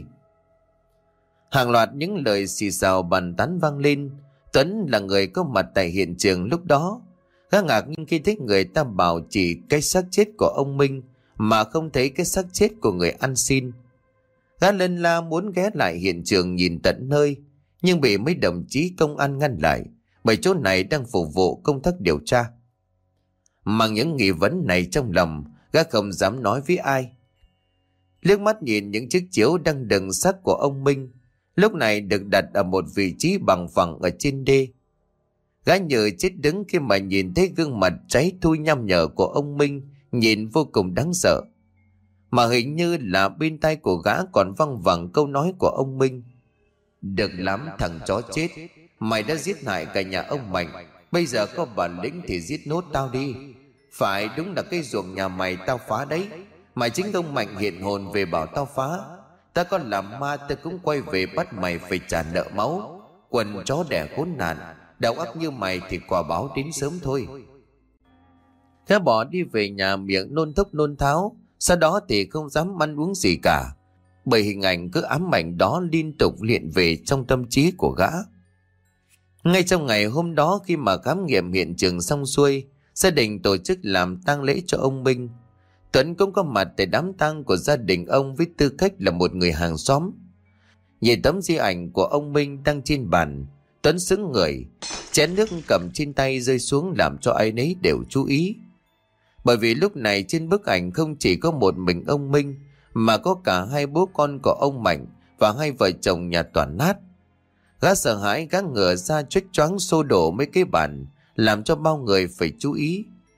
Hàng loạt những lời xì xào bàn tán vang lên. Tuấn là người có mặt tại hiện trường lúc đó. Gã ngạc nhiên khi thấy người ta bảo chỉ cái xác chết của ông Minh, mà không thấy cái xác chết của người ăn xin. Gã lân la muốn ghé lại hiện trường nhìn tận nơi, nhưng bị mấy đồng chí công an ngăn lại, bởi chỗ này đang phục vụ công tác điều tra. Mang những nghi vấn này trong lòng, gã không dám nói với ai. Liếc mắt nhìn những chiếc chiếu đang đựng xác của ông Minh, lúc này được đặt ở một vị trí bằng phẳng ở trên đê. Gã nhờ chết đứng khi mà nhìn thấy gương mặt cháy thui nham nhở của ông Minh, nhìn vô cùng đáng sợ. Mà hình như là bên tai của gã còn văng vẳng câu nói của ông Minh. Được lắm thằng chó chết, mày đã giết hại cả nhà ông Mạnh, bây giờ có bản lĩnh thì giết nốt tao đi. Phải, đúng là cái ruộng nhà mày tao phá đấy, mà chính ông Mạnh hiện hồn về bảo tao phá. Ta có làm ma ta cũng quay về bắt mày phải trả nợ máu. Quần chó đẻ khốn nạn, đầu óc như mày thì quả báo đến sớm thôi. Gã bỏ đi về nhà miệng nôn thốc nôn tháo, sau đó thì không dám ăn uống gì cả, bởi hình ảnh cứ ám ảnh đó liên tục hiện về trong tâm trí của gã. Ngay trong ngày hôm đó, khi mà khám nghiệm hiện trường xong xuôi, gia đình tổ chức làm tang lễ cho ông Minh. Tuấn cũng có mặt tại đám tang của gia đình ông với tư cách là một người hàng xóm. Nhìn tấm di ảnh của ông Minh đang trên bàn, Tuấn sững người, chén nước cầm trên tay rơi xuống làm cho ai nấy đều chú ý. Bởi vì lúc này trên bức ảnh không chỉ có một mình ông Minh, mà có cả hai bố con của ông Mạnh và hai vợ chồng nhà toàn nát. Gã sợ hãi, gã ngửa ra choách choáng xô đổ mấy cái bàn, làm cho bao người phải chú ý.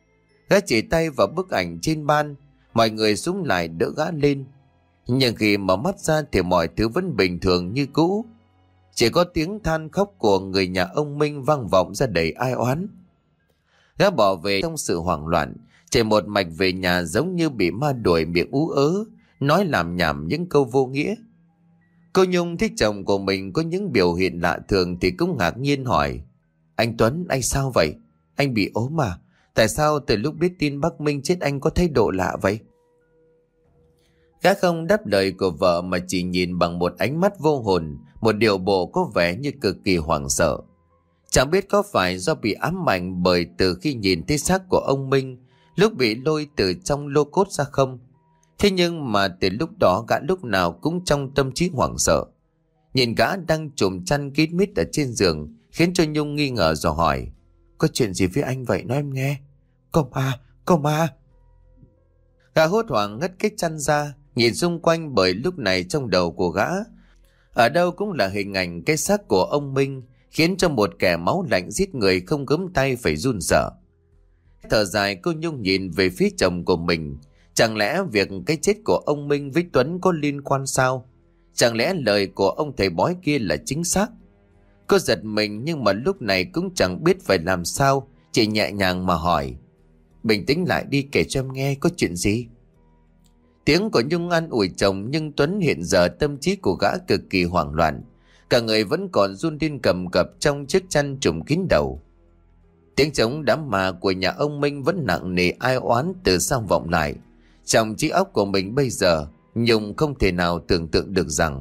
Gã chỉ tay vào bức ảnh trên ban. Mọi người súng lại đỡ gã lên. Nhưng khi mở mắt ra thì mọi thứ vẫn bình thường như cũ. Chỉ có tiếng than khóc của người nhà ông Minh vang vọng ra đầy ai oán. Gã bỏ về trong sự hoảng loạn, chạy một mạch về nhà giống như bị ma đuổi, miệng ú ớ, nói làm nhảm những câu vô nghĩa. Cô Nhung thấy chồng của mình có những biểu hiện lạ thường thì cũng ngạc nhiên hỏi: Anh Tuấn, anh sao vậy? Anh bị ốm à? Tại sao từ lúc biết tin bác Minh chết anh có thái độ lạ vậy? Gã không đáp lời của vợ mà chỉ nhìn bằng một ánh mắt vô hồn, một điệu bộ có vẻ như cực kỳ hoảng sợ. Chẳng biết có phải do bị ám ảnh bởi từ khi nhìn thấy xác của ông Minh lúc bị lôi từ trong lô cốt ra không. Thế nhưng mà từ lúc đó gã lúc nào cũng trong tâm trí hoảng sợ. Nhìn gã đang trùm chăn kín mít ở trên giường khiến cho Nhung nghi ngờ dò hỏi: Có chuyện gì với anh vậy, nói em nghe. Có ma, có ma. Gã hốt hoảng ngất cái chăn ra, nhìn xung quanh bởi lúc này trong đầu của gã ở đâu cũng là hình ảnh cái xác của ông Minh, khiến cho một kẻ máu lạnh giết người không gớm tay phải run sợ. Thở dài, cô Nhung nhìn về phía chồng của mình. Chẳng lẽ việc cái chết của ông Minh với Tuấn có liên quan sao? Chẳng lẽ lời của ông thầy bói kia là chính xác? Cô giật mình nhưng mà lúc này cũng chẳng biết phải làm sao, chỉ nhẹ nhàng mà hỏi: Bình tĩnh lại đi, kể cho em nghe, có chuyện gì? Tiếng của Nhung an ủi chồng, nhưng Tuấn hiện giờ tâm trí của gã cực kỳ hoảng loạn. Cả người vẫn còn run run cầm cập trong chiếc chăn trùm kín đầu. Tiếng trống đám ma của nhà ông Minh vẫn nặng nề ai oán từ sau vọng lại. Trong trí óc của mình bây giờ, Nhung không thể nào tưởng tượng được rằng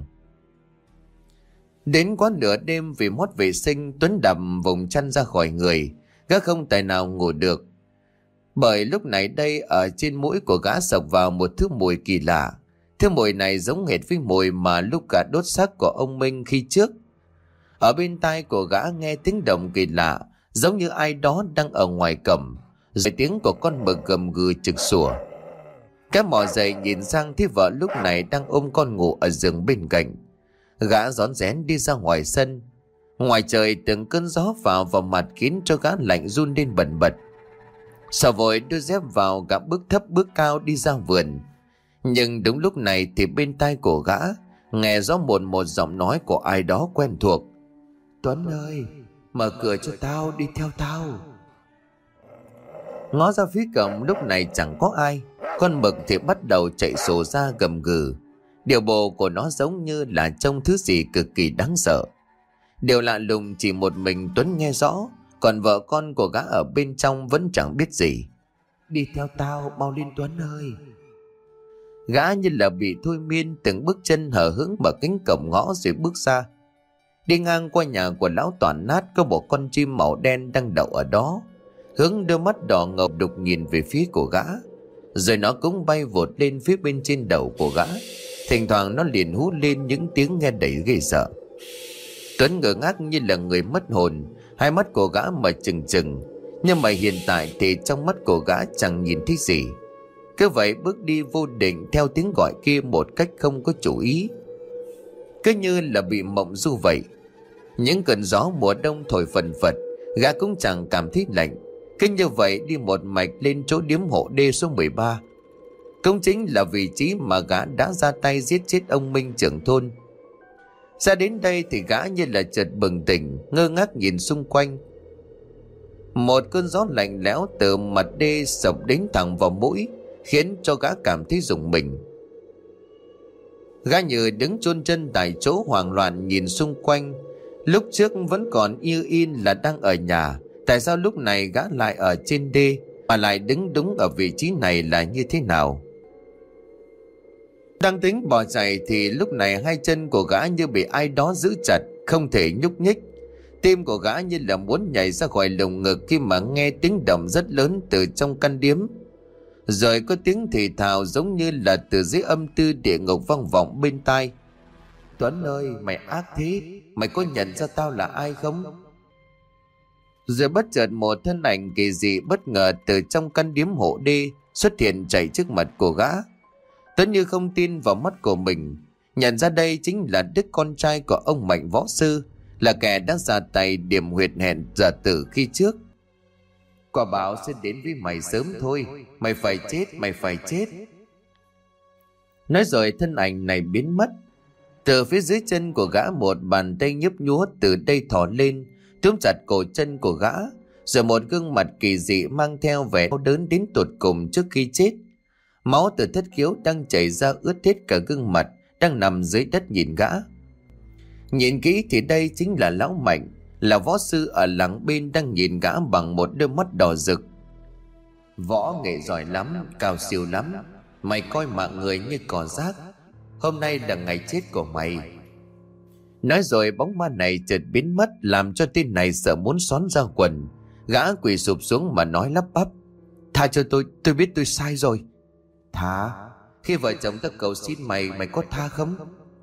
đến quá nửa đêm vì mót vệ sinh, Tuấn đập vùng chăn ra khỏi người. Gã không tài nào ngủ được, bởi lúc này đây ở trên mũi của gã sộc vào một thứ mùi kỳ lạ. Thứ mùi này giống hệt với mùi mà lúc gã đốt xác của ông Minh khi trước. Ở bên tai của gã nghe tiếng động kỳ lạ, giống như ai đó đang ở ngoài cổng, rồi tiếng của con mực gầm gừ trực sủa. Cái mò dậy nhìn sang thấy vợ lúc này đang ôm con ngủ ở giường bên cạnh. Gã rón rén đi ra ngoài sân. Ngoài trời từng cơn gió vào vào mặt khiến cho gã lạnh run lên bần bật. Sợ vội đưa dép vào, gã bước thấp bước cao đi ra vườn. Nhưng đúng lúc này thì bên tai của gã nghe rõ một một giọng nói của ai đó quen thuộc: Tuấn ơi, mở cửa cho tao, đi theo tao. Ngó ra phía cổng lúc này chẳng có ai. Con mực thì bắt đầu chạy sổ ra gầm gừ. Điều bộ của nó giống như là trông thứ gì cực kỳ đáng sợ. Điều lạ lùng chỉ một mình Tuấn nghe rõ, còn vợ con của gã ở bên trong vẫn chẳng biết gì. Đi theo tao, mau lên Tuấn ơi. Gã như là bị thôi miên, từng bước chân hở hững mở cánh cổng ngõ rồi bước ra. Đi ngang qua nhà của lão Toàn Nát, có một con chim màu đen đang đậu ở đó, hướng đôi mắt đỏ ngầu đục nhìn về phía của gã. Rồi nó cũng bay vụt lên phía bên trên đầu của gã. Thỉnh thoảng nó liền hú lên những tiếng nghe đầy ghê sợ. Tuấn ngơ ngác như là người mất hồn, hai mắt của gã mở trừng trừng. Nhưng mà hiện tại thì trong mắt của gã chẳng nhìn thấy gì. Cứ vậy bước đi vô định theo tiếng gọi kia một cách không có chủ ý, cứ như là bị mộng du vậy. Những cơn gió mùa đông thổi phần phật, gã cũng chẳng cảm thấy lạnh. Cứ như vậy đi một mạch lên chỗ điếm hộ đê số mười ba. Cũng chính là vị trí mà gã đã ra tay giết chết ông Minh trưởng thôn. Ra đến đây thì gã như là chợt bừng tỉnh, ngơ ngác nhìn xung quanh. Một cơn gió lạnh lẽo từ mặt đê sộc đến thẳng vào mũi, khiến cho gã cảm thấy rùng mình. Gã như đứng chôn chân tại chỗ, hoảng loạn nhìn xung quanh. Lúc trước vẫn còn như in là đang ở nhà, tại sao lúc này gã lại ở trên đê, mà lại đứng đúng ở vị trí này là như thế nào? Đang tính bỏ chạy thì lúc này hai chân của gã như bị ai đó giữ chặt, không thể nhúc nhích. Tim của gã như là muốn nhảy ra khỏi lồng ngực khi mà nghe tiếng động rất lớn từ trong căn điếm. Rồi có tiếng thì thào giống như là từ dưới âm tư địa ngục vang vọng bên tai. Tuấn ơi, mày ác thế, mày có nhận ra tao là ai không? Rồi bất chợt một thân ảnh kỳ dị bất ngờ từ trong căn điếm hộ đê xuất hiện chạy trước mặt của gã. Tuấn như không tin vào mắt của mình, nhận ra đây chính là đứa con trai của ông Mạnh Võ Sư, là kẻ đã ra tay điểm huyệt hẹn giả tử khi trước. Quả báo sẽ đến với mày sớm thôi. Mày phải chết, mày phải chết. Nói rồi thân ảnh này biến mất. Từ phía dưới chân của gã một bàn tay nhấp nhúa từ đây thò lên, túm chặt cổ chân của gã. Rồi một gương mặt kỳ dị mang theo vẻ đau đớn đến tột cùng trước khi chết. Máu từ thất khiếu đang chảy ra ướt hết cả gương mặt, đang nằm dưới đất nhìn gã. Nhìn kỹ thì đây chính là lão Mạnh, là võ sư ở làng bên đang nhìn gã bằng một đôi mắt đỏ rực. Võ nghệ giỏi lắm, cao siêu lắm. Mày coi mạng người như cỏ rác. Hôm nay là ngày chết của mày. Nói rồi bóng ma này chợt biến mất, làm cho tên này sợ muốn xón ra quần. Gã quỳ sụp xuống mà nói lắp bắp: Tha cho tôi, tôi biết tôi sai rồi. Tha? Khi vợ chồng ta cầu xin mày, mày có tha không?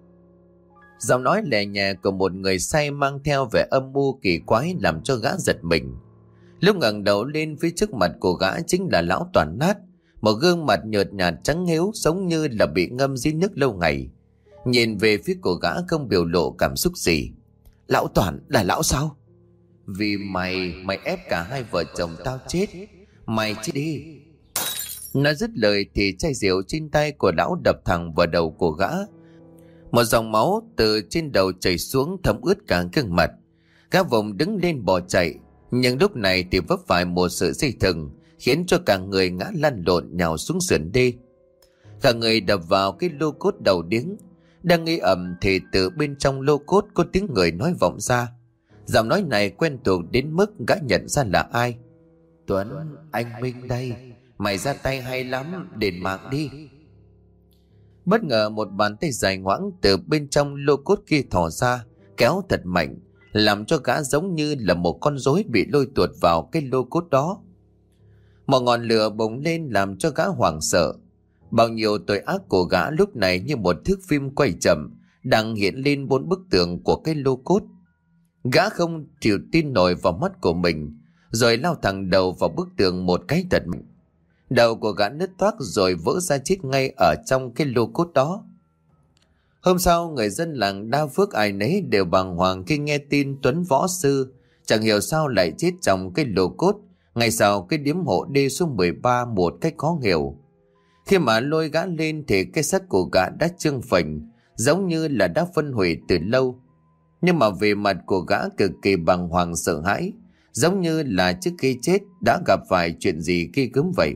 Giọng nói lè nhẹ của một người say mang theo vẻ âm mưu kỳ quái làm cho gã giật mình. Lúc ngẩng đầu lên, phía trước mặt của gã chính là lão Toàn Nát, một gương mặt nhợt nhạt trắng héo giống như là bị ngâm dưới nước lâu ngày. Nhìn về phía của gã không biểu lộ cảm xúc gì. Lão Toàn, là lão sao? Vì mày, mày ép cả hai vợ chồng tao chết. Mày chết đi. Nói dứt lời thì chai rượu trên tay của lão đập thẳng vào đầu của gã. Một dòng máu từ trên đầu chảy xuống thấm ướt cả gương mặt. Gã vùng đứng lên bỏ chạy, nhưng lúc này thì vấp phải một sợi dây thừng, khiến cho cả người ngã lăn lộn nhào xuống sườn đê. Cả người đập vào cái lô cốt đầu điếng. Đang nghĩ ầm thì từ bên trong lô cốt có tiếng người nói vọng ra. Giọng nói này quen thuộc đến mức gã nhận ra là ai. Tuấn, anh Minh đây. Mày ra tay hay lắm, đền mạng đi. Bất ngờ một bàn tay dài ngoãng từ bên trong lô cốt kia thò ra, kéo thật mạnh, làm cho gã giống như là một con rối bị lôi tuột vào cái lô cốt đó. Một ngọn lửa bùng lên làm cho gã hoảng sợ. Bao nhiêu tội ác của gã lúc này như một thước phim quay chậm đang hiện lên bốn bức tường của cái lô cốt. Gã không chịu tin nổi vào mắt của mình, rồi lao thẳng đầu vào bức tường một cái thật mạnh. Đầu của gã nứt toác rồi vỡ ra chết ngay ở trong cái lô cốt đó. Hôm sau, người dân làng Đa Phước ai nấy đều bàng hoàng khi nghe tin Tuấn võ sư chẳng hiểu sao lại chết trong cái lô cốt ngay sau cái điếm hộ D số mười ba một cách khó hiểu. Khi mà lôi gã lên thì cái xác của gã đã trương phình, giống như là đã phân hủy từ lâu. Nhưng mà về mặt của gã cực kỳ bàng hoàng sợ hãi, giống như là trước khi chết đã gặp phải chuyện gì ghê gớm vậy.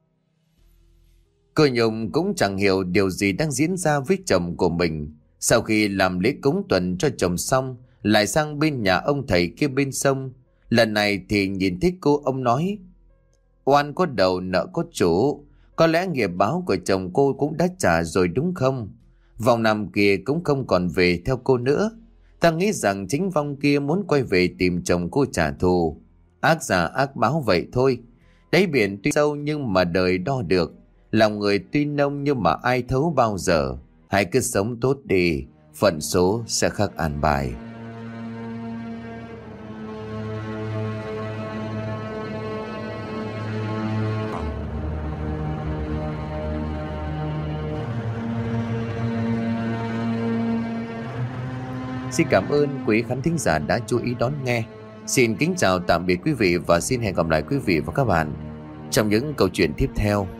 Cô Nhung cũng chẳng hiểu điều gì đang diễn ra với chồng của mình. Sau khi làm lễ cúng tuần cho chồng xong, lại sang bên nhà ông thầy kia bên sông. Lần này thì nhìn thấy cô, ông nói: Oan có đầu nợ có chủ, có lẽ nghiệp báo của chồng cô cũng đã trả rồi đúng không? Vong năm kia cũng không còn về theo cô nữa. Ta nghĩ rằng chính vong kia muốn quay về tìm chồng cô trả thù. Ác giả ác báo vậy thôi. Đáy biển tuy sâu nhưng mà đời đo được. Lòng người tuy nông nhưng mà ai thấu bao giờ. Hãy cứ sống tốt đi, phận số sẽ khắc an bài. Xin cảm ơn quý khán thính giả đã chú ý đón nghe. Xin kính chào tạm biệt quý vị và xin hẹn gặp lại quý vị và các bạn trong những câu chuyện tiếp theo.